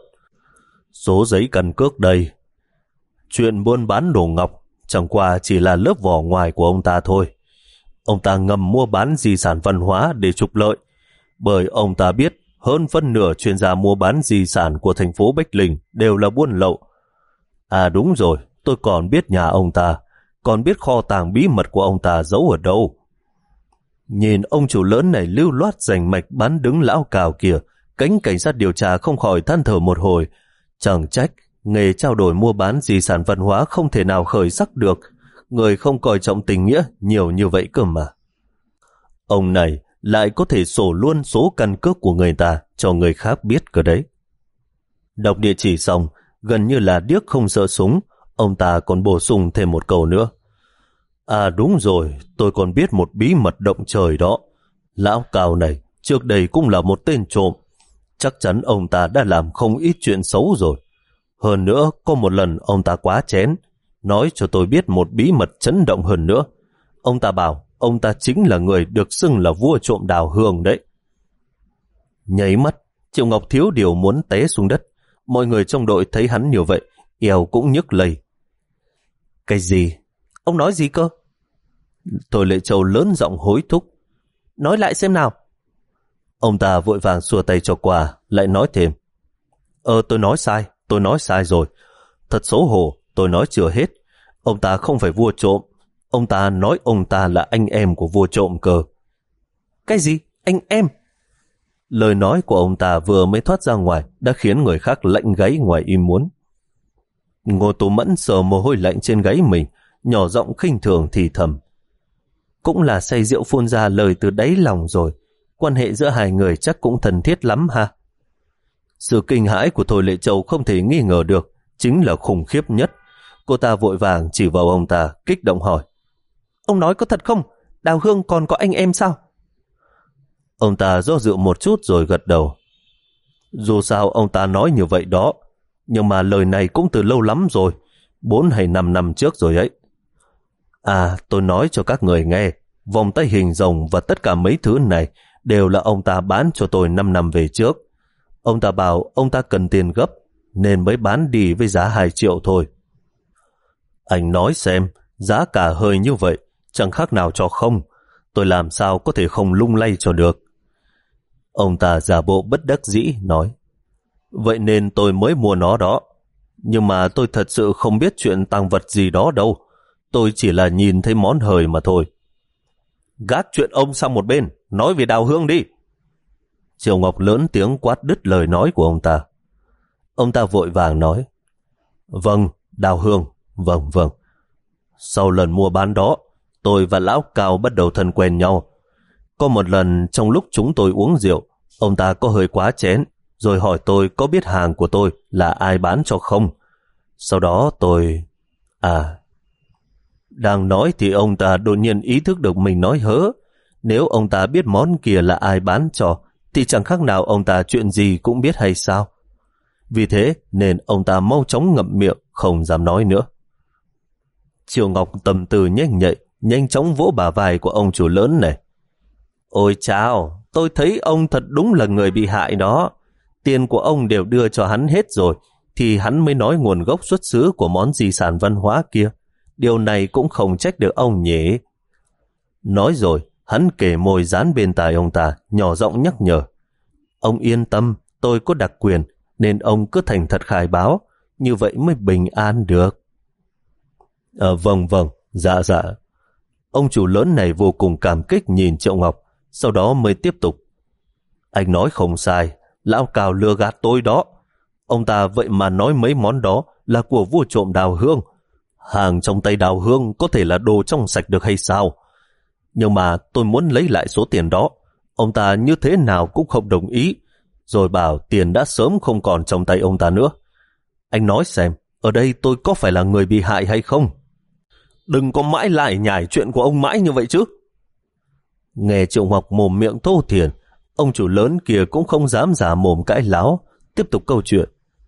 Số giấy căn cước đây. Chuyện buôn bán đồ ngọc chẳng qua chỉ là lớp vỏ ngoài của ông ta thôi. Ông ta ngầm mua bán di sản văn hóa để trục lợi, bởi ông ta biết hơn phân nửa chuyên gia mua bán di sản của thành phố Bách Linh đều là buôn lậu. À đúng rồi, tôi còn biết nhà ông ta, còn biết kho tàng bí mật của ông ta giấu ở đâu. Nhìn ông chủ lớn này lưu loát giành mạch bán đứng Lão Cao kìa, cánh cảnh sát điều tra không khỏi than thở một hồi. Chẳng trách nghề trao đổi mua bán di sản văn hóa không thể nào khởi sắc được, người không coi trọng tình nghĩa nhiều như vậy cơ mà. Ông này lại có thể sổ luôn số căn cước của người ta cho người khác biết cơ đấy. Đọc địa chỉ xong, gần như là điếc không sợ súng, ông ta còn bổ sung thêm một câu nữa. À đúng rồi, tôi còn biết một bí mật động trời đó. Lão Cao này trước đây cũng là một tên trộm. Chắc chắn ông ta đã làm không ít chuyện xấu rồi. Hơn nữa, có một lần ông ta quá chén, nói cho tôi biết một bí mật chấn động hơn nữa. Ông ta bảo ông ta chính là người được xưng là vua trộm đào hương đấy. Nháy mắt, Triệu Ngọc thiếu điều muốn té xuống đất. Mọi người trong đội thấy hắn như vậy, eo cũng nhức lây. Cái gì? Ông nói gì cơ? Thôi Lệ Châu lớn giọng hối thúc. Nói lại xem nào. Ông ta vội vàng xua tay cho qua, lại nói thêm. Ờ tôi nói sai, tôi nói sai rồi. Thật xấu hổ, tôi nói chưa hết. Ông ta không phải vua trộm. Ông ta nói ông ta là anh em của vua trộm cơ. Cái gì? Anh em? Lời nói của ông ta vừa mới thoát ra ngoài đã khiến người khác lạnh gáy ngoài ý muốn. Ngô Tú Mẫn sờ mồ hôi lạnh trên gáy mình, nhỏ giọng khinh thường thì thầm. Cũng là say rượu phun ra lời từ đáy lòng rồi. Quan hệ giữa hai người chắc cũng thân thiết lắm ha. Sự kinh hãi của Thôi Lệ Châu không thể nghi ngờ được, chính là khủng khiếp nhất. Cô ta vội vàng chỉ vào ông ta, kích động hỏi. Ông nói có thật không? Đào Hương còn có anh em sao? Ông ta do dự một chút rồi gật đầu. Dù sao ông ta nói như vậy đó, nhưng mà lời này cũng từ lâu lắm rồi, bốn hay năm năm trước rồi ấy. À, tôi nói cho các người nghe, vòng tay hình rồng và tất cả mấy thứ này đều là ông ta bán cho tôi năm năm về trước. Ông ta bảo ông ta cần tiền gấp, nên mới bán đi với giá hai triệu thôi. Anh nói xem, giá cả hơi như vậy, chẳng khác nào cho không. Tôi làm sao có thể không lung lay cho được. Ông ta giả bộ bất đắc dĩ nói. Vậy nên tôi mới mua nó đó. Nhưng mà tôi thật sự không biết chuyện tang vật gì đó đâu. Tôi chỉ là nhìn thấy món hời mà thôi. Gác chuyện ông sang một bên, nói về Đào Hương đi. Triệu Ngọc lớn tiếng quát đứt lời nói của ông ta. Ông ta vội vàng nói, vâng, Đào Hương, vâng vâng. Sau lần mua bán đó, tôi và Lão Cao bắt đầu thân quen nhau. Có một lần trong lúc chúng tôi uống rượu, ông ta có hơi quá chén, rồi hỏi tôi có biết hàng của tôi là ai bán cho không. Sau đó tôi... À... Đang nói thì ông ta đột nhiên ý thức được mình nói hớ. Nếu ông ta biết món kia là ai bán cho, thì chẳng khác nào ông ta chuyện gì cũng biết hay sao. Vì thế nên ông ta mau chóng ngậm miệng, không dám nói nữa. Triều Ngọc tâm tư nhanh nhạy, nhanh chóng vỗ bả vai của ông chủ lớn này. Ôi chao, tôi thấy ông thật đúng là người bị hại đó. Tiền của ông đều đưa cho hắn hết rồi, thì hắn mới nói nguồn gốc xuất xứ của món di sản văn hóa kia. Điều này cũng không trách được ông nhỉ. Nói rồi, hắn kề môi dán bên tai ông ta, nhỏ giọng nhắc nhở. Ông yên tâm, tôi có đặc quyền, nên ông cứ thành thật khai báo, như vậy mới bình an được. À, vâng vâng, dạ dạ. Ông chủ lớn này vô cùng cảm kích nhìn Triệu Ngọc, sau đó mới tiếp tục. Anh nói không sai, Lão Cao lừa gạt tôi đó. Ông ta vậy mà nói mấy món đó là của vua trộm Đào Hương. Hàng trong tay Đào Hương có thể là đồ trong sạch được hay sao? Nhưng mà tôi muốn lấy lại số tiền đó. Ông ta như thế nào cũng không đồng ý, rồi bảo tiền đã sớm không còn trong tay ông ta nữa. Anh nói xem, ở đây tôi có phải là người bị hại hay không? Đừng có mãi lại nhải chuyện của ông mãi như vậy chứ. Nghe Triệu Ngọc mồm miệng thô thiển, ông chủ lớn kia cũng không dám giả mồm cãi láo, tiếp tục câu chuyện.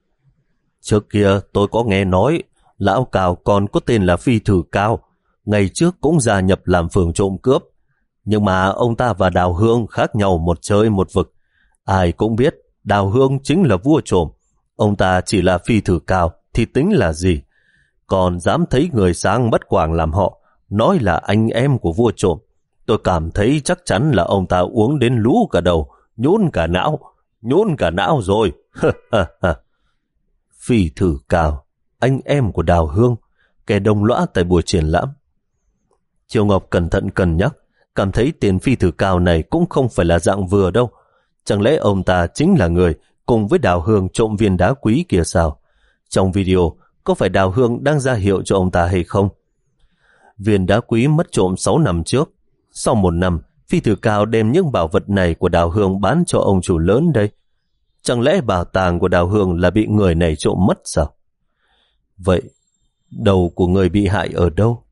Trước kia tôi có nghe nói Lão Cao còn có tên là Phi Thử Cao, ngày trước cũng gia nhập làm phường trộm cướp. Nhưng mà ông ta và Đào Hương khác nhau một trời một vực. Ai cũng biết Đào Hương chính là vua trộm, ông ta chỉ là Phi Thử Cao thì tính là gì? Còn dám thấy người sáng bắt quàng làm họ, nói là anh em của vua trộm. Tôi cảm thấy chắc chắn là ông ta uống đến lú cả đầu, nhún cả não, nhún cả não rồi. Phi Thử Cao, anh em của Đào Hương, kẻ đồng lõa tại buổi triển lãm. Triều Ngọc cẩn thận cân nhắc, cảm thấy tiền Phi Thử Cao này cũng không phải là dạng vừa đâu. Chẳng lẽ ông ta chính là người cùng với Đào Hương trộm viên đá quý kia sao? Trong video, có phải Đào Hương đang ra hiệu cho ông ta hay không? Viên đá quý mất trộm sáu năm trước. Sau một năm, Phi Thử Cao đem những bảo vật này của Đào Hương bán cho ông chủ lớn đây. Chẳng lẽ bảo tàng của Đào Hương là bị người này trộm mất sao? Vậy, đầu của người bị hại ở đâu?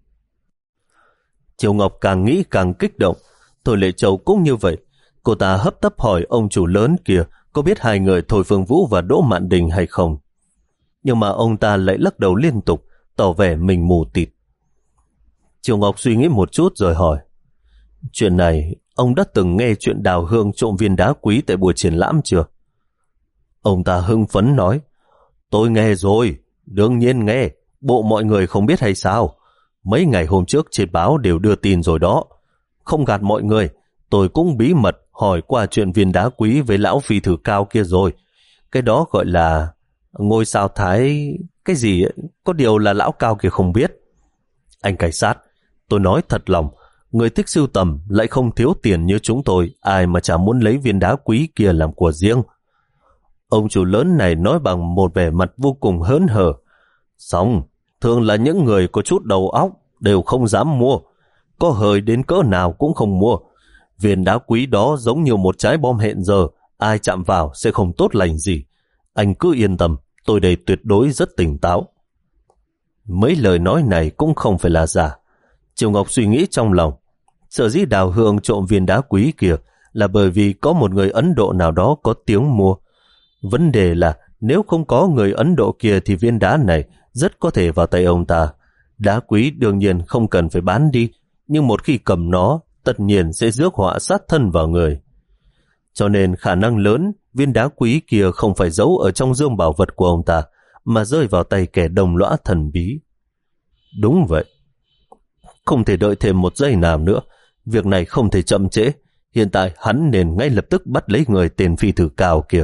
Triều Ngọc càng nghĩ càng kích động. Thôi Lệ Châu cũng như vậy. Cô ta hấp tấp hỏi ông chủ lớn kia có biết hai người Thôi Phương Vũ và Đỗ Mạn Đình hay không. Nhưng mà ông ta lại lắc đầu liên tục, tỏ vẻ mình mù tịt. Triều Ngọc suy nghĩ một chút rồi hỏi. Chuyện này, ông đã từng nghe chuyện Đào Hương trộm viên đá quý tại buổi triển lãm chưa? Ông ta hưng phấn nói. Tôi nghe rồi, đương nhiên nghe, bộ mọi người không biết hay sao? Mấy ngày hôm trước trên báo đều đưa tin rồi đó. Không gạt mọi người, tôi cũng bí mật hỏi qua chuyện viên đá quý với lão Phi Thử Cao kia rồi. Cái đó gọi là ngôi sao thái... cái gì ấy, có điều là lão Cao kia không biết. Anh cảnh sát, tôi nói thật lòng, người thích sưu tầm lại không thiếu tiền như chúng tôi, ai mà chả muốn lấy viên đá quý kia làm của riêng. Ông chủ lớn này nói bằng một vẻ mặt vô cùng hớn hở. Xong, thường là những người có chút đầu óc đều không dám mua, có hời đến cỡ nào cũng không mua. Viên đá quý đó giống như một trái bom hẹn giờ, ai chạm vào sẽ không tốt lành gì. Anh cứ yên tâm, tôi đây tuyệt đối rất tỉnh táo. Mấy lời nói này cũng không phải là giả. Triều Ngọc suy nghĩ trong lòng, sở dĩ Đào Hương trộm viên đá quý kia là bởi vì có một người Ấn Độ nào đó có tiếng mua. Vấn đề là nếu không có người Ấn Độ kia thì viên đá này rất có thể vào tay ông ta. Đá quý đương nhiên không cần phải bán đi, nhưng một khi cầm nó, tất nhiên sẽ rước họa sát thân vào người. Cho nên khả năng lớn viên đá quý kia không phải giấu ở trong dương bảo vật của ông ta, mà rơi vào tay kẻ đồng lõa thần bí. Đúng vậy. Không thể đợi thêm một giây nào nữa. Việc này không thể chậm trễ. Hiện tại hắn nên ngay lập tức bắt lấy người tên Phi Thử Cao kia,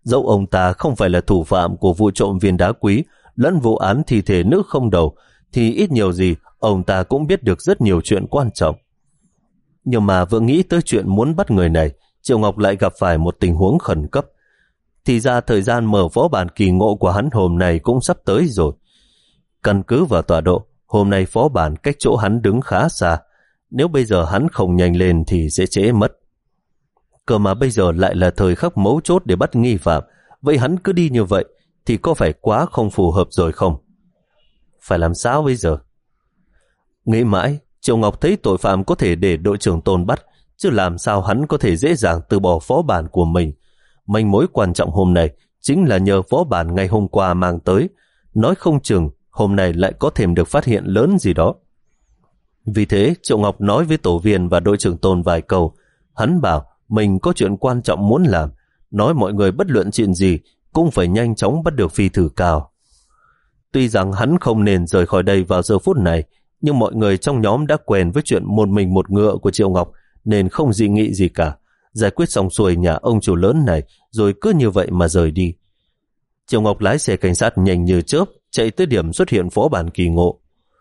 Dẫu ông ta không phải là thủ phạm của vụ trộm viên đá quý lẫn vụ án thi thể nữ không đầu, thì ít nhiều gì ông ta cũng biết được rất nhiều chuyện quan trọng. Nhưng mà vừa nghĩ tới chuyện muốn bắt người này, Triệu Ngọc lại gặp phải một tình huống khẩn cấp. Thì ra thời gian mở phó bản kỳ ngộ của hắn hôm nay cũng sắp tới rồi. Căn cứ vào tọa độ, hôm nay phó bản cách chỗ hắn đứng khá xa. Nếu bây giờ hắn không nhanh lên thì sẽ trễ mất. Cơ mà bây giờ lại là thời khắc mấu chốt để bắt nghi phạm. Vậy hắn cứ đi như vậy thì có phải quá không phù hợp rồi không? Phải làm sao bây giờ? Nghĩ mãi, Triệu Ngọc thấy tội phạm có thể để đội trưởng Tôn bắt, chứ làm sao hắn có thể dễ dàng từ bỏ phó bản của mình. Manh mối quan trọng hôm nay chính là nhờ phó bản ngày hôm qua mang tới. Nói không chừng hôm nay lại có thêm được phát hiện lớn gì đó. Vì thế Triệu Ngọc nói với tổ viên và đội trưởng Tôn vài câu. Hắn bảo mình có chuyện quan trọng muốn làm, nói mọi người bất luận chuyện gì cũng phải nhanh chóng bắt được phi thử cao. Tuy rằng hắn không nên rời khỏi đây vào giờ phút này, nhưng mọi người trong nhóm đã quen với chuyện một mình một ngựa của Triệu Ngọc nên không dị nghị gì cả. Giải quyết xong xuôi nhà ông chủ lớn này rồi cứ như vậy mà rời đi. Triệu Ngọc lái xe cảnh sát nhanh như chớp chạy tới điểm xuất hiện phó bản kỳ ngộ.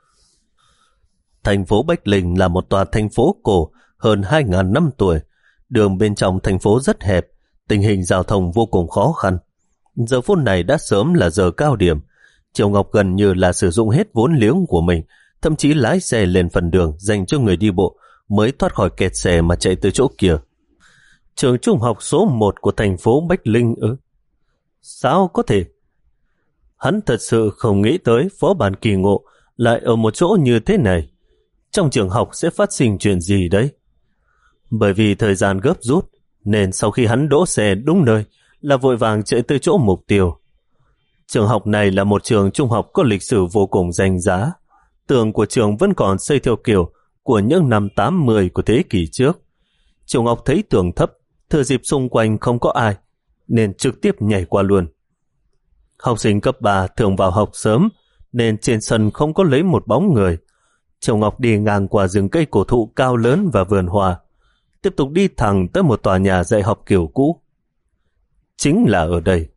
Thành phố Bách Linh là một tòa thành phố cổ hơn hai nghìn năm tuổi. Đường bên trong thành phố rất hẹp, tình hình giao thông vô cùng khó khăn. Giờ phút này đã sớm là giờ cao điểm. Triệu Ngọc gần như là sử dụng hết vốn liếng của mình, thậm chí lái xe lên phần đường dành cho người đi bộ mới thoát khỏi kẹt xe mà chạy tới chỗ kia. Trường trung học số một của thành phố Bách Linh ư? Sao có thể? Hắn thật sự không nghĩ tới phó bản kỳ ngộ lại ở một chỗ như thế này. Trong trường học sẽ phát sinh chuyện gì đấy? Bởi vì thời gian gấp rút, nên sau khi hắn đỗ xe đúng nơi là vội vàng chạy tới chỗ mục tiêu. Trường học này là một trường trung học có lịch sử vô cùng danh giá. Tường của trường vẫn còn xây theo kiểu của những năm tám mươi của thế kỷ trước. Triệu Ngọc thấy tường thấp, thừa dịp xung quanh không có ai, nên trực tiếp nhảy qua luôn. Học sinh cấp ba thường vào học sớm, nên trên sân không có lấy một bóng người. Triệu Ngọc đi ngang qua rừng cây cổ thụ cao lớn và vườn hoa, tiếp tục đi thẳng tới một tòa nhà dạy học kiểu cũ. Chính là ở đây.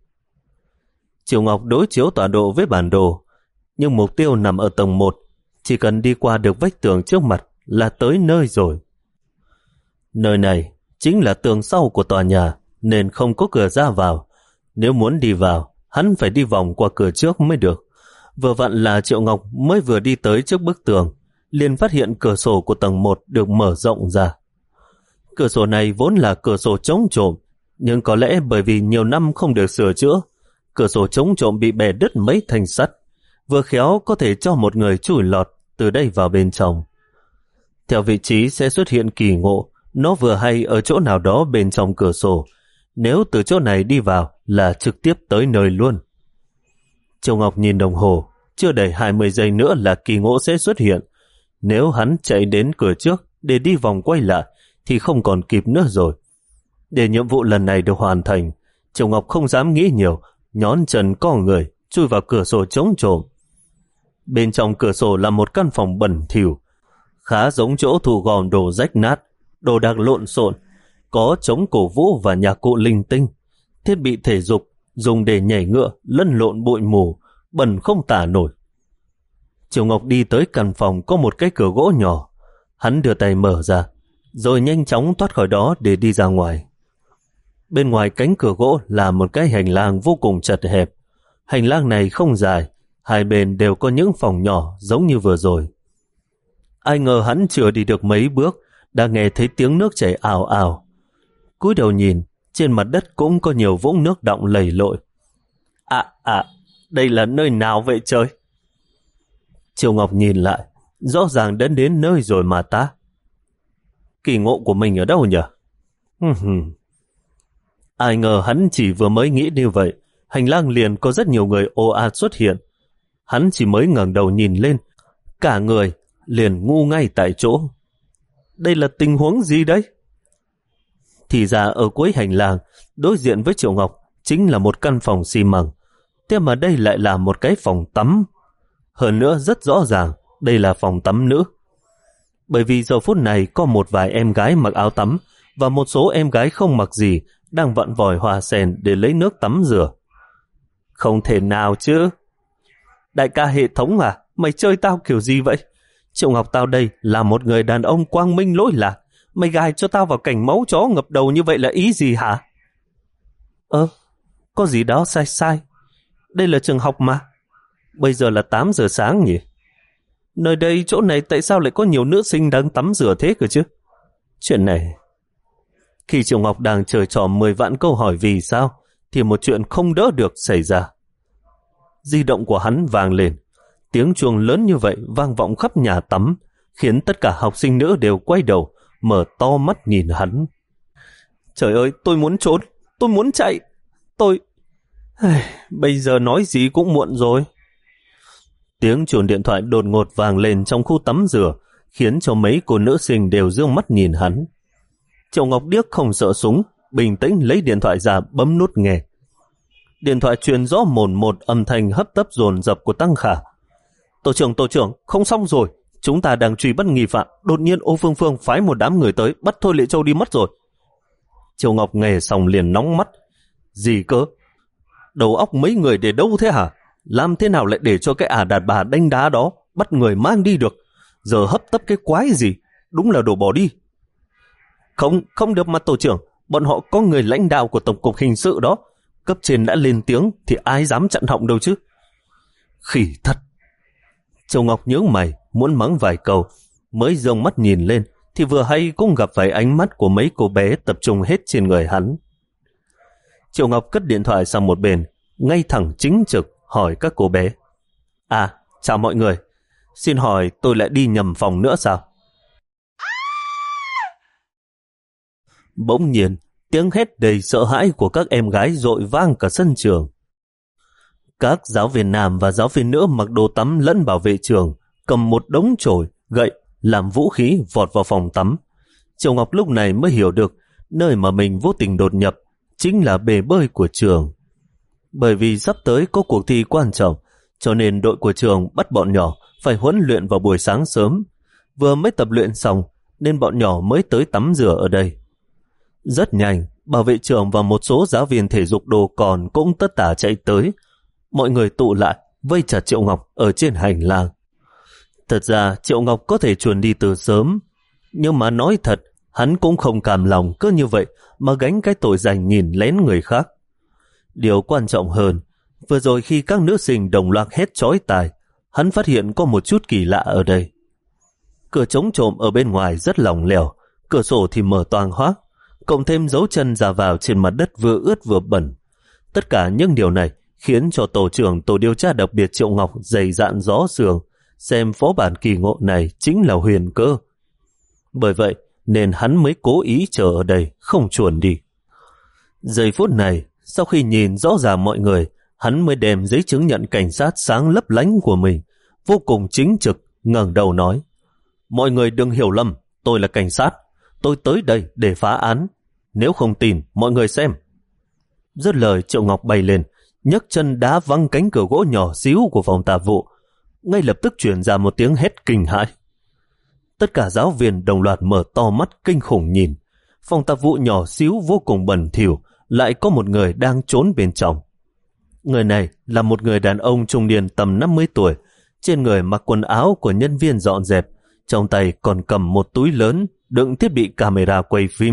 Triệu Ngọc đối chiếu tọa độ với bản đồ, nhưng mục tiêu nằm ở tầng một, chỉ cần đi qua được vách tường trước mặt là tới nơi rồi. Nơi này chính là tường sau của tòa nhà, nên không có cửa ra vào. Nếu muốn đi vào, hắn phải đi vòng qua cửa trước mới được. Vừa vặn là Triệu Ngọc mới vừa đi tới trước bức tường, liền phát hiện cửa sổ của tầng một được mở rộng ra. Cửa sổ này vốn là cửa sổ chống trộm, nhưng có lẽ bởi vì nhiều năm không được sửa chữa, cửa sổ chống trộm bị bẻ đứt mấy thanh sắt, vừa khéo có thể cho một người chui lọt từ đây vào bên trong. Theo vị trí sẽ xuất hiện kỳ ngộ, nó vừa hay ở chỗ nào đó bên trong cửa sổ. Nếu từ chỗ này đi vào là trực tiếp tới nơi luôn. Châu Ngọc nhìn đồng hồ, chưa đầy hai mươi giây nữa là kỳ ngộ sẽ xuất hiện. Nếu hắn chạy đến cửa trước để đi vòng quay lại thì không còn kịp nữa rồi. Để nhiệm vụ lần này được hoàn thành, Châu Ngọc không dám nghĩ nhiều, nhón chân co người chui vào cửa sổ chống trộm. Bên trong cửa sổ là một căn phòng bẩn thỉu, khá giống chỗ thu gom đồ rách nát, đồ đạc lộn xộn, có trống cổ vũ và nhạc cụ linh tinh, thiết bị thể dục dùng để nhảy ngựa, lăn lộn bụi mù, bẩn không tả nổi. Triệu Ngọc đi tới căn phòng có một cái cửa gỗ nhỏ, hắn đưa tay mở ra, rồi nhanh chóng thoát khỏi đó để đi ra ngoài. Bên ngoài cánh cửa gỗ là một cái hành lang vô cùng chật hẹp. Hành lang này không dài, hai bên đều có những phòng nhỏ giống như vừa rồi. Ai ngờ hắn chưa đi được mấy bước, đã nghe thấy tiếng nước chảy ào ào. Cúi đầu nhìn, trên mặt đất cũng có nhiều vũng nước đọng lầy lội. À à, đây là nơi nào vậy trời? Triệu Ngọc nhìn lại, rõ ràng đã đến nơi rồi mà ta. Kỳ ngộ của mình ở đâu nhỉ? Ai ngờ hắn chỉ vừa mới nghĩ như vậy, hành lang liền có rất nhiều người ồ ạt xuất hiện. Hắn chỉ mới ngẩng đầu nhìn lên, cả người liền ngu ngay tại chỗ. Đây là tình huống gì đấy? Thì ra ở cuối hành lang, đối diện với Triệu Ngọc chính là một căn phòng xi măng. Thế mà đây lại là một cái phòng tắm. Hơn nữa rất rõ ràng, đây là phòng tắm nữ. Bởi vì giờ phút này có một vài em gái mặc áo tắm và một số em gái không mặc gì đang vặn vòi hoa sen để lấy nước tắm rửa. Không thể nào chứ. Đại ca hệ thống à, mày chơi tao kiểu gì vậy? Triệu Ngọc tao đây là một người đàn ông quang minh lỗi lạc. Mày gài cho tao vào cảnh máu chó ngập đầu như vậy là ý gì hả? Ơ, có gì đó sai sai. Đây là trường học mà. Bây giờ là tám giờ sáng nhỉ? Nơi đây chỗ này tại sao lại có nhiều nữ sinh đang tắm rửa thế cơ chứ? Chuyện này... Khi Triệu Ngọc đang chơi trò mười vạn câu hỏi vì sao, thì một chuyện không đỡ được xảy ra. Di động của hắn vang lên. Tiếng chuông lớn như vậy vang vọng khắp nhà tắm, khiến tất cả học sinh nữ đều quay đầu, mở to mắt nhìn hắn. Trời ơi, tôi muốn trốn, tôi muốn chạy, tôi... Bây giờ nói gì cũng muộn rồi. Tiếng chuông điện thoại đột ngột vang lên trong khu tắm rửa, khiến cho mấy cô nữ sinh đều dương mắt nhìn hắn. Triệu Ngọc điếc không sợ súng, bình tĩnh lấy điện thoại ra bấm nút nghe. Điện thoại truyền rõ mồn một âm thanh hấp tấp dồn dập của Tăng Khả. Tổ trưởng, tổ trưởng, không xong rồi. Chúng ta đang truy bắt nghi phạm. Đột nhiên Ô Phương Phương phái một đám người tới, bắt Thôi Lệ Châu đi mất rồi. Triệu Ngọc nghe xong liền nóng mắt. Gì cơ? Đầu óc mấy người để đâu thế hả? Làm thế nào lại để cho cái ả đàn bà đánh đá đó bắt người mang đi được? Giờ hấp tấp cái quái gì? Đúng là đổ bỏ đi. Không, không được mà tổ trưởng. Bọn họ có người lãnh đạo của Tổng cục Hình sự đó. Cấp trên đã lên tiếng thì ai dám chặn họng đâu chứ. Khỉ thật. Châu Ngọc nhướng mày, muốn mắng vài câu. Mới dông mắt nhìn lên thì vừa hay cũng gặp phải ánh mắt của mấy cô bé tập trung hết trên người hắn. Triệu Ngọc cất điện thoại sang một bên, ngay thẳng chính trực hỏi các cô bé. À, chào mọi người. Xin hỏi tôi lại đi nhầm phòng nữa sao? Bỗng nhiên, tiếng hét đầy sợ hãi của các em gái dội vang cả sân trường. Các giáo viên nam và giáo viên nữ mặc đồ tắm lẫn bảo vệ trường, cầm một đống chổi, gậy, làm vũ khí vọt vào phòng tắm. Triệu Ngọc lúc này mới hiểu được nơi mà mình vô tình đột nhập chính là bể bơi của trường. Bởi vì sắp tới có cuộc thi quan trọng, cho nên đội của trường bắt bọn nhỏ phải huấn luyện vào buổi sáng sớm. Vừa mới tập luyện xong nên bọn nhỏ mới tới tắm rửa ở đây. Rất nhanh, bảo vệ trường và một số giáo viên thể dục đồ còn cũng tất tả chạy tới. Mọi người tụ lại, vây chặt Triệu Ngọc ở trên hành lang. Thật ra Triệu Ngọc có thể chuồn đi từ sớm, nhưng mà nói thật, hắn cũng không cam lòng cứ như vậy mà gánh cái tội danh nhìn lén người khác. Điều quan trọng hơn, vừa rồi khi các nữ sinh đồng loạt hét chói tai, hắn phát hiện có một chút kỳ lạ ở đây. Cửa chống trộm ở bên ngoài rất lỏng lẻo, cửa sổ thì mở toang hoác, cộng thêm dấu chân ra vào trên mặt đất vừa ướt vừa bẩn. Tất cả những điều này khiến cho tổ trưởng tổ điều tra đặc biệt Triệu Ngọc dày dạn gió sườn, xem phó bản kỳ ngộ này chính là huyền cơ. Bởi vậy nên hắn mới cố ý chờ ở đây, không chuồn đi. Giây phút này, sau khi nhìn rõ ràng mọi người, hắn mới đem giấy chứng nhận cảnh sát sáng lấp lánh của mình, vô cùng chính trực, ngẩng đầu nói: mọi người đừng hiểu lầm, tôi là cảnh sát, tôi tới đây để phá án. Nếu không tin, mọi người xem. Dứt lời, Triệu Ngọc bay lên, nhấc chân đá văng cánh cửa gỗ nhỏ xíu của phòng tạp vụ. Ngay lập tức truyền ra một tiếng hét kinh hãi. Tất cả giáo viên đồng loạt mở to mắt kinh khủng nhìn. Phòng tạp vụ nhỏ xíu vô cùng bẩn thỉu, lại có một người đang trốn bên trong. Người này là một người đàn ông trung niên tầm năm mươi tuổi, trên người mặc quần áo của nhân viên dọn dẹp, trong tay còn cầm một túi lớn đựng thiết bị camera quay phim.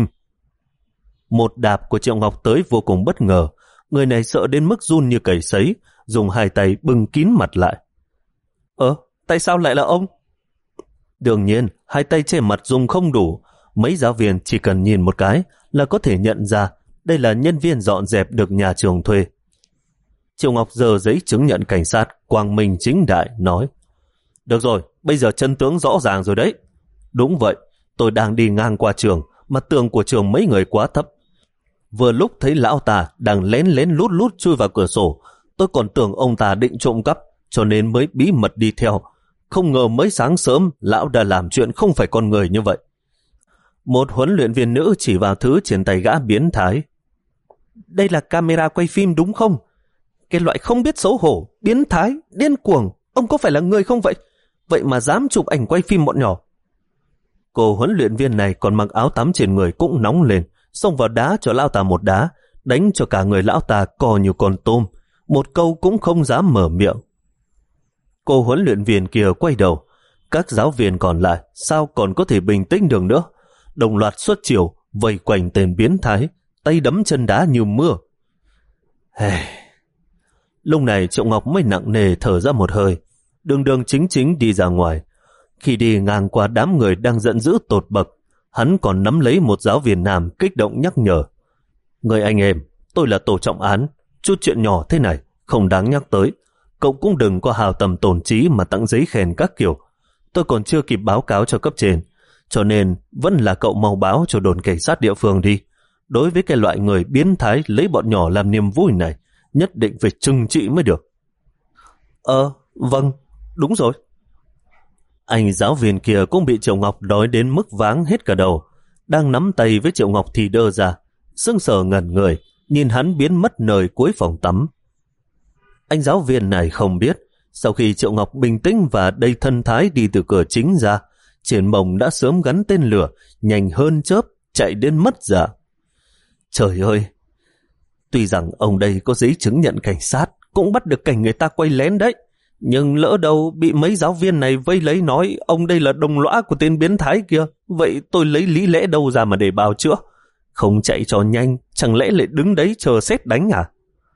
Một đạp của Triệu Ngọc tới vô cùng bất ngờ, người này sợ đến mức run như cầy sấy, dùng hai tay bưng kín mặt lại. Ơ, tại sao lại là ông? Đương nhiên, hai tay che mặt dùng không đủ, mấy giáo viên chỉ cần nhìn một cái là có thể nhận ra đây là nhân viên dọn dẹp được nhà trường thuê. Triệu Ngọc giơ giấy chứng nhận cảnh sát quang minh chính đại nói: được rồi, bây giờ chân tướng rõ ràng rồi đấy. Đúng vậy, tôi đang đi ngang qua trường, mà tường của trường mấy người quá thấp. Vừa lúc thấy lão ta đang lén lén lút lút chui vào cửa sổ, tôi còn tưởng ông ta định trộm cắp, cho nên mới bí mật đi theo. Không ngờ mới sáng sớm lão đã làm chuyện không phải con người như vậy. Một huấn luyện viên nữ chỉ vào thứ trên tay gã biến thái. Đây là camera quay phim đúng không? Cái loại không biết xấu hổ, biến thái, điên cuồng, ông có phải là người không vậy? Vậy mà dám chụp ảnh quay phim bọn nhỏ. Cô huấn luyện viên này còn mặc áo tắm trên người cũng nóng lên, xông vào đá cho lão ta một đá, đánh cho cả người lão ta co như con tôm, một câu cũng không dám mở miệng. Cô huấn luyện viên kia quay đầu, các giáo viên còn lại sao còn có thể bình tĩnh được nữa, đồng loạt xuất chiều vây quanh tên biến thái, tay đấm chân đá như mưa. Hey. Lúc này Triệu Ngọc mới nặng nề thở ra một hơi, đường đường chính chính đi ra ngoài. Khi đi ngang qua đám người đang giận dữ tột bậc, hắn còn nắm lấy một giáo viên nam kích động nhắc nhở. Người anh em, tôi là tổ trọng án, chút chuyện nhỏ thế này không đáng nhắc tới. Cậu cũng đừng có hào tầm tổn trí mà tặng giấy khen các kiểu. Tôi còn chưa kịp báo cáo cho cấp trên, cho nên vẫn là cậu mau báo cho đồn cảnh sát địa phương đi. Đối với cái loại người biến thái lấy bọn nhỏ làm niềm vui này, nhất định phải trừng trị mới được. Ờ, vâng, đúng rồi. Anh giáo viên kia cũng bị Triệu Ngọc đói đến mức váng hết cả đầu, đang nắm tay với Triệu Ngọc thì đơ ra, sững sờ ngẩn người, nhìn hắn biến mất nơi cuối phòng tắm. Anh giáo viên này không biết, sau khi Triệu Ngọc bình tĩnh và đầy thân thái đi từ cửa chính ra, trên mông đã sớm gắn tên lửa, nhanh hơn chớp, chạy đến mất dạng. Trời ơi! Tuy rằng ông đây có giấy chứng nhận cảnh sát, cũng bắt được cảnh người ta quay lén đấy, nhưng lỡ đâu bị mấy giáo viên này vây lấy nói ông đây là đồng lõa của tên biến thái kia, vậy tôi lấy lý lẽ đâu ra mà để bào chữa? Không chạy cho nhanh, chẳng lẽ lại đứng đấy chờ sét đánh à?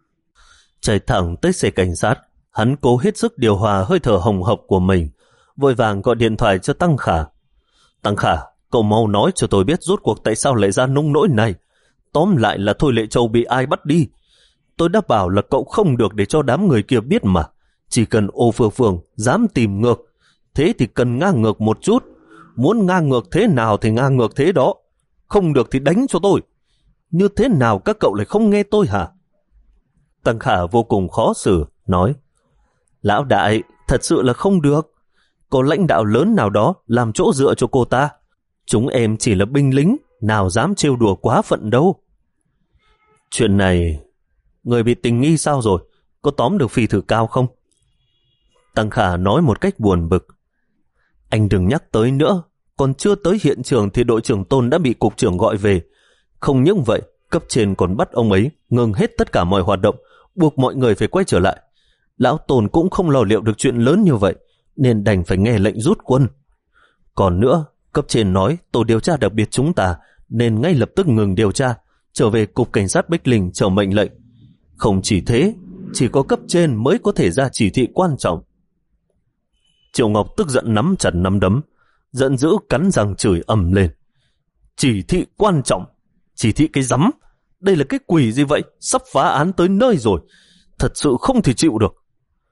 Chạy thẳng tới xe cảnh sát, hắn cố hết sức điều hòa hơi thở hồng hộc của mình, vội vàng gọi điện thoại cho Tăng Khả. Tăng Khả, cậu mau nói cho tôi biết rốt cuộc tại sao lại ra nông nỗi này. Tóm lại là Thôi Lệ Châu bị ai bắt đi. Tôi đã bảo là cậu không được để cho đám người kia biết mà. Chỉ cần Ô Phương Phương dám tìm ngược, thế thì cần ngang ngược một chút. Muốn ngang ngược thế nào thì ngang ngược thế đó. Không được thì đánh cho tôi. Như thế nào các cậu lại không nghe tôi hả? Tăng Khả vô cùng khó xử, nói: Lão đại, thật sự là không được. Có lãnh đạo lớn nào đó làm chỗ dựa cho cô ta. Chúng em chỉ là binh lính, nào dám trêu đùa quá phận đâu. Chuyện này, người bị tình nghi sao rồi? Có tóm được Phi Thử Cao không? Tăng Khả nói một cách buồn bực. Anh đừng nhắc tới nữa. Còn chưa tới hiện trường thì đội trưởng Tôn đã bị cục trưởng gọi về. Không những vậy, cấp trên còn bắt ông ấy ngừng hết tất cả mọi hoạt động, buộc mọi người phải quay trở lại. Lão Tôn cũng không lo liệu được chuyện lớn như vậy, nên đành phải nghe lệnh rút quân. Còn nữa, cấp trên nói tổ điều tra đặc biệt chúng ta nên ngay lập tức ngừng điều tra, trở về cục cảnh sát Bích Linh chờ mệnh lệnh. Không chỉ thế, chỉ có cấp trên mới có thể ra chỉ thị quan trọng. Triệu Ngọc tức giận nắm chặt nắm đấm, giận dữ cắn răng chửi ầm lên. Chỉ thị quan trọng? Chỉ thị cái rắm? Đây là cái quỷ gì vậy? Sắp phá án tới nơi rồi. Thật sự không thể chịu được.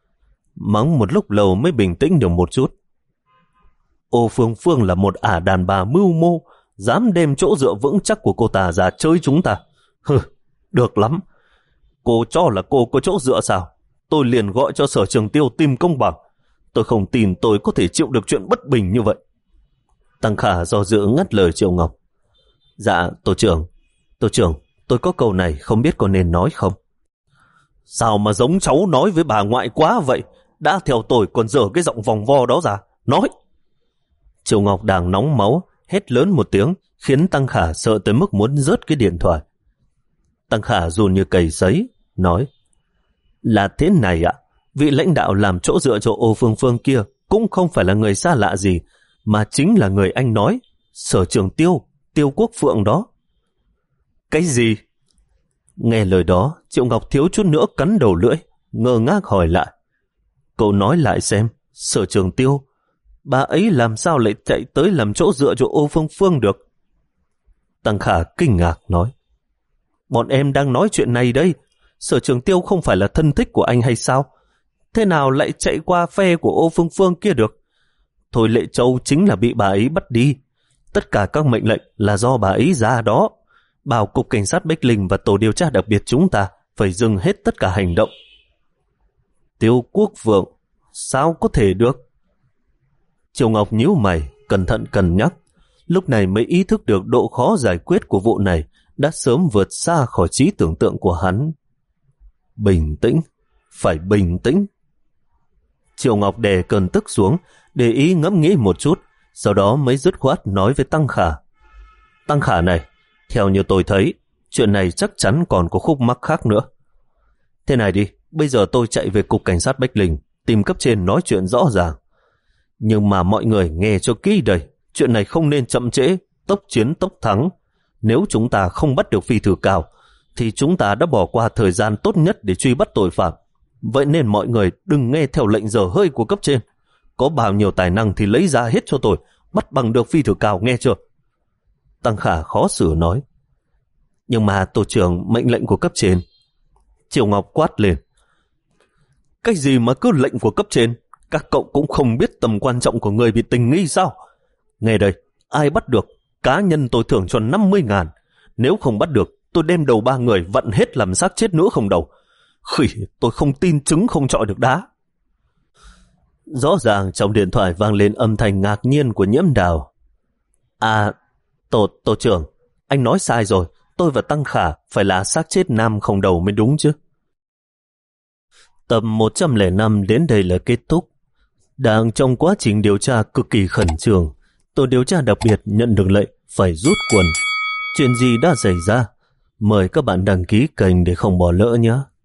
Mắng một lúc lâu mới bình tĩnh được một chút. Ô Phương Phương là một ả đàn bà mưu mô, dám đem chỗ dựa vững chắc của cô ta ra chơi chúng ta. Hừ, được lắm. Cô cho là cô có chỗ dựa sao? Tôi liền gọi cho Sở Trường Tiêu tìm công bằng. Tôi không tin tôi có thể chịu được chuyện bất bình như vậy. Tăng Khả do dự ngắt lời Triệu Ngọc. Dạ, tổ trưởng. Tổ trưởng, tôi có câu này không biết có nên nói không? Sao mà giống cháu nói với bà ngoại quá vậy? Đã theo tôi còn dở cái giọng vòng vo đó ra. Nói! Triệu Ngọc đang nóng máu, hét lớn một tiếng, khiến Tăng Khả sợ tới mức muốn rớt cái điện thoại. Tăng Khả run như cầy sấy, nói: Là thế này ạ, vị lãnh đạo làm chỗ dựa cho Ô Phương Phương kia cũng không phải là người xa lạ gì, mà chính là người anh nói, Sở Trường Tiêu, Tiêu Quốc Phượng đó. Cái gì? Nghe lời đó, Triệu Ngọc thiếu chút nữa cắn đầu lưỡi, ngơ ngác hỏi lại. Cậu nói lại xem, Sở Trường Tiêu, bà ấy làm sao lại chạy tới làm chỗ dựa cho Ô Phương Phương được? Tăng Khả kinh ngạc nói: Bọn em đang nói chuyện này đây. Sở Trường Tiêu không phải là thân thích của anh hay sao? Thế nào lại chạy qua phe của Ô Phương Phương kia được? Thôi Lệ Châu chính là bị bà ấy bắt đi. Tất cả các mệnh lệnh là do bà ấy ra đó. Bảo cục cảnh sát Bích Linh và tổ điều tra đặc biệt chúng ta phải dừng hết tất cả hành động. Tiêu Quốc Phượng, sao có thể được? Triệu Ngọc nhíu mày, cẩn thận cân nhắc. Lúc này mới ý thức được độ khó giải quyết của vụ này đã sớm vượt xa khỏi trí tưởng tượng của hắn. Bình tĩnh, phải bình tĩnh. Triệu Ngọc đè cơn tức xuống, để ý ngẫm nghĩ một chút, sau đó mới dứt khoát nói với Tăng Khả. Tăng Khả này, Theo như tôi thấy, chuyện này chắc chắn còn có khúc mắc khác nữa. Thế này đi, bây giờ tôi chạy về cục cảnh sát Bách Linh, tìm cấp trên nói chuyện rõ ràng. Nhưng mà mọi người nghe cho kỹ đây, chuyện này không nên chậm trễ, tốc chiến tốc thắng. Nếu chúng ta không bắt được Phi Thử Cao, thì chúng ta đã bỏ qua thời gian tốt nhất để truy bắt tội phạm. Vậy nên mọi người đừng nghe theo lệnh dở hơi của cấp trên. Có bao nhiêu tài năng thì lấy ra hết cho tôi, bắt bằng được Phi Thử Cao, nghe chưa? Tăng Khả khó xử nói. Nhưng mà tổ trưởng, mệnh lệnh của cấp trên. Triều Ngọc quát lên. Cái gì mà cứ lệnh của cấp trên? Các cậu cũng không biết tầm quan trọng của người bị tình nghi sao? Nghe đây, ai bắt được, cá nhân tôi thưởng cho năm mươi ngàn. Nếu không bắt được, tôi đem đầu ba người vặn hết làm xác chết nữa không đầu. Khỉ, tôi không tin trứng không chọi được đá. Rõ ràng trong điện thoại vang lên âm thanh ngạc nhiên của Nhiễm Đào. À, tổ, tổ trưởng, anh nói sai rồi. Tôi và Tăng Khả phải là xác chết nam không đầu mới đúng chứ. Tập một trăm lẻ năm đến đây là kết thúc. Đang trong quá trình điều tra cực kỳ khẩn trương, tổ điều tra đặc biệt nhận được lệnh phải rút quân. Chuyện gì đã xảy ra? Mời các bạn đăng ký kênh để không bỏ lỡ nhé.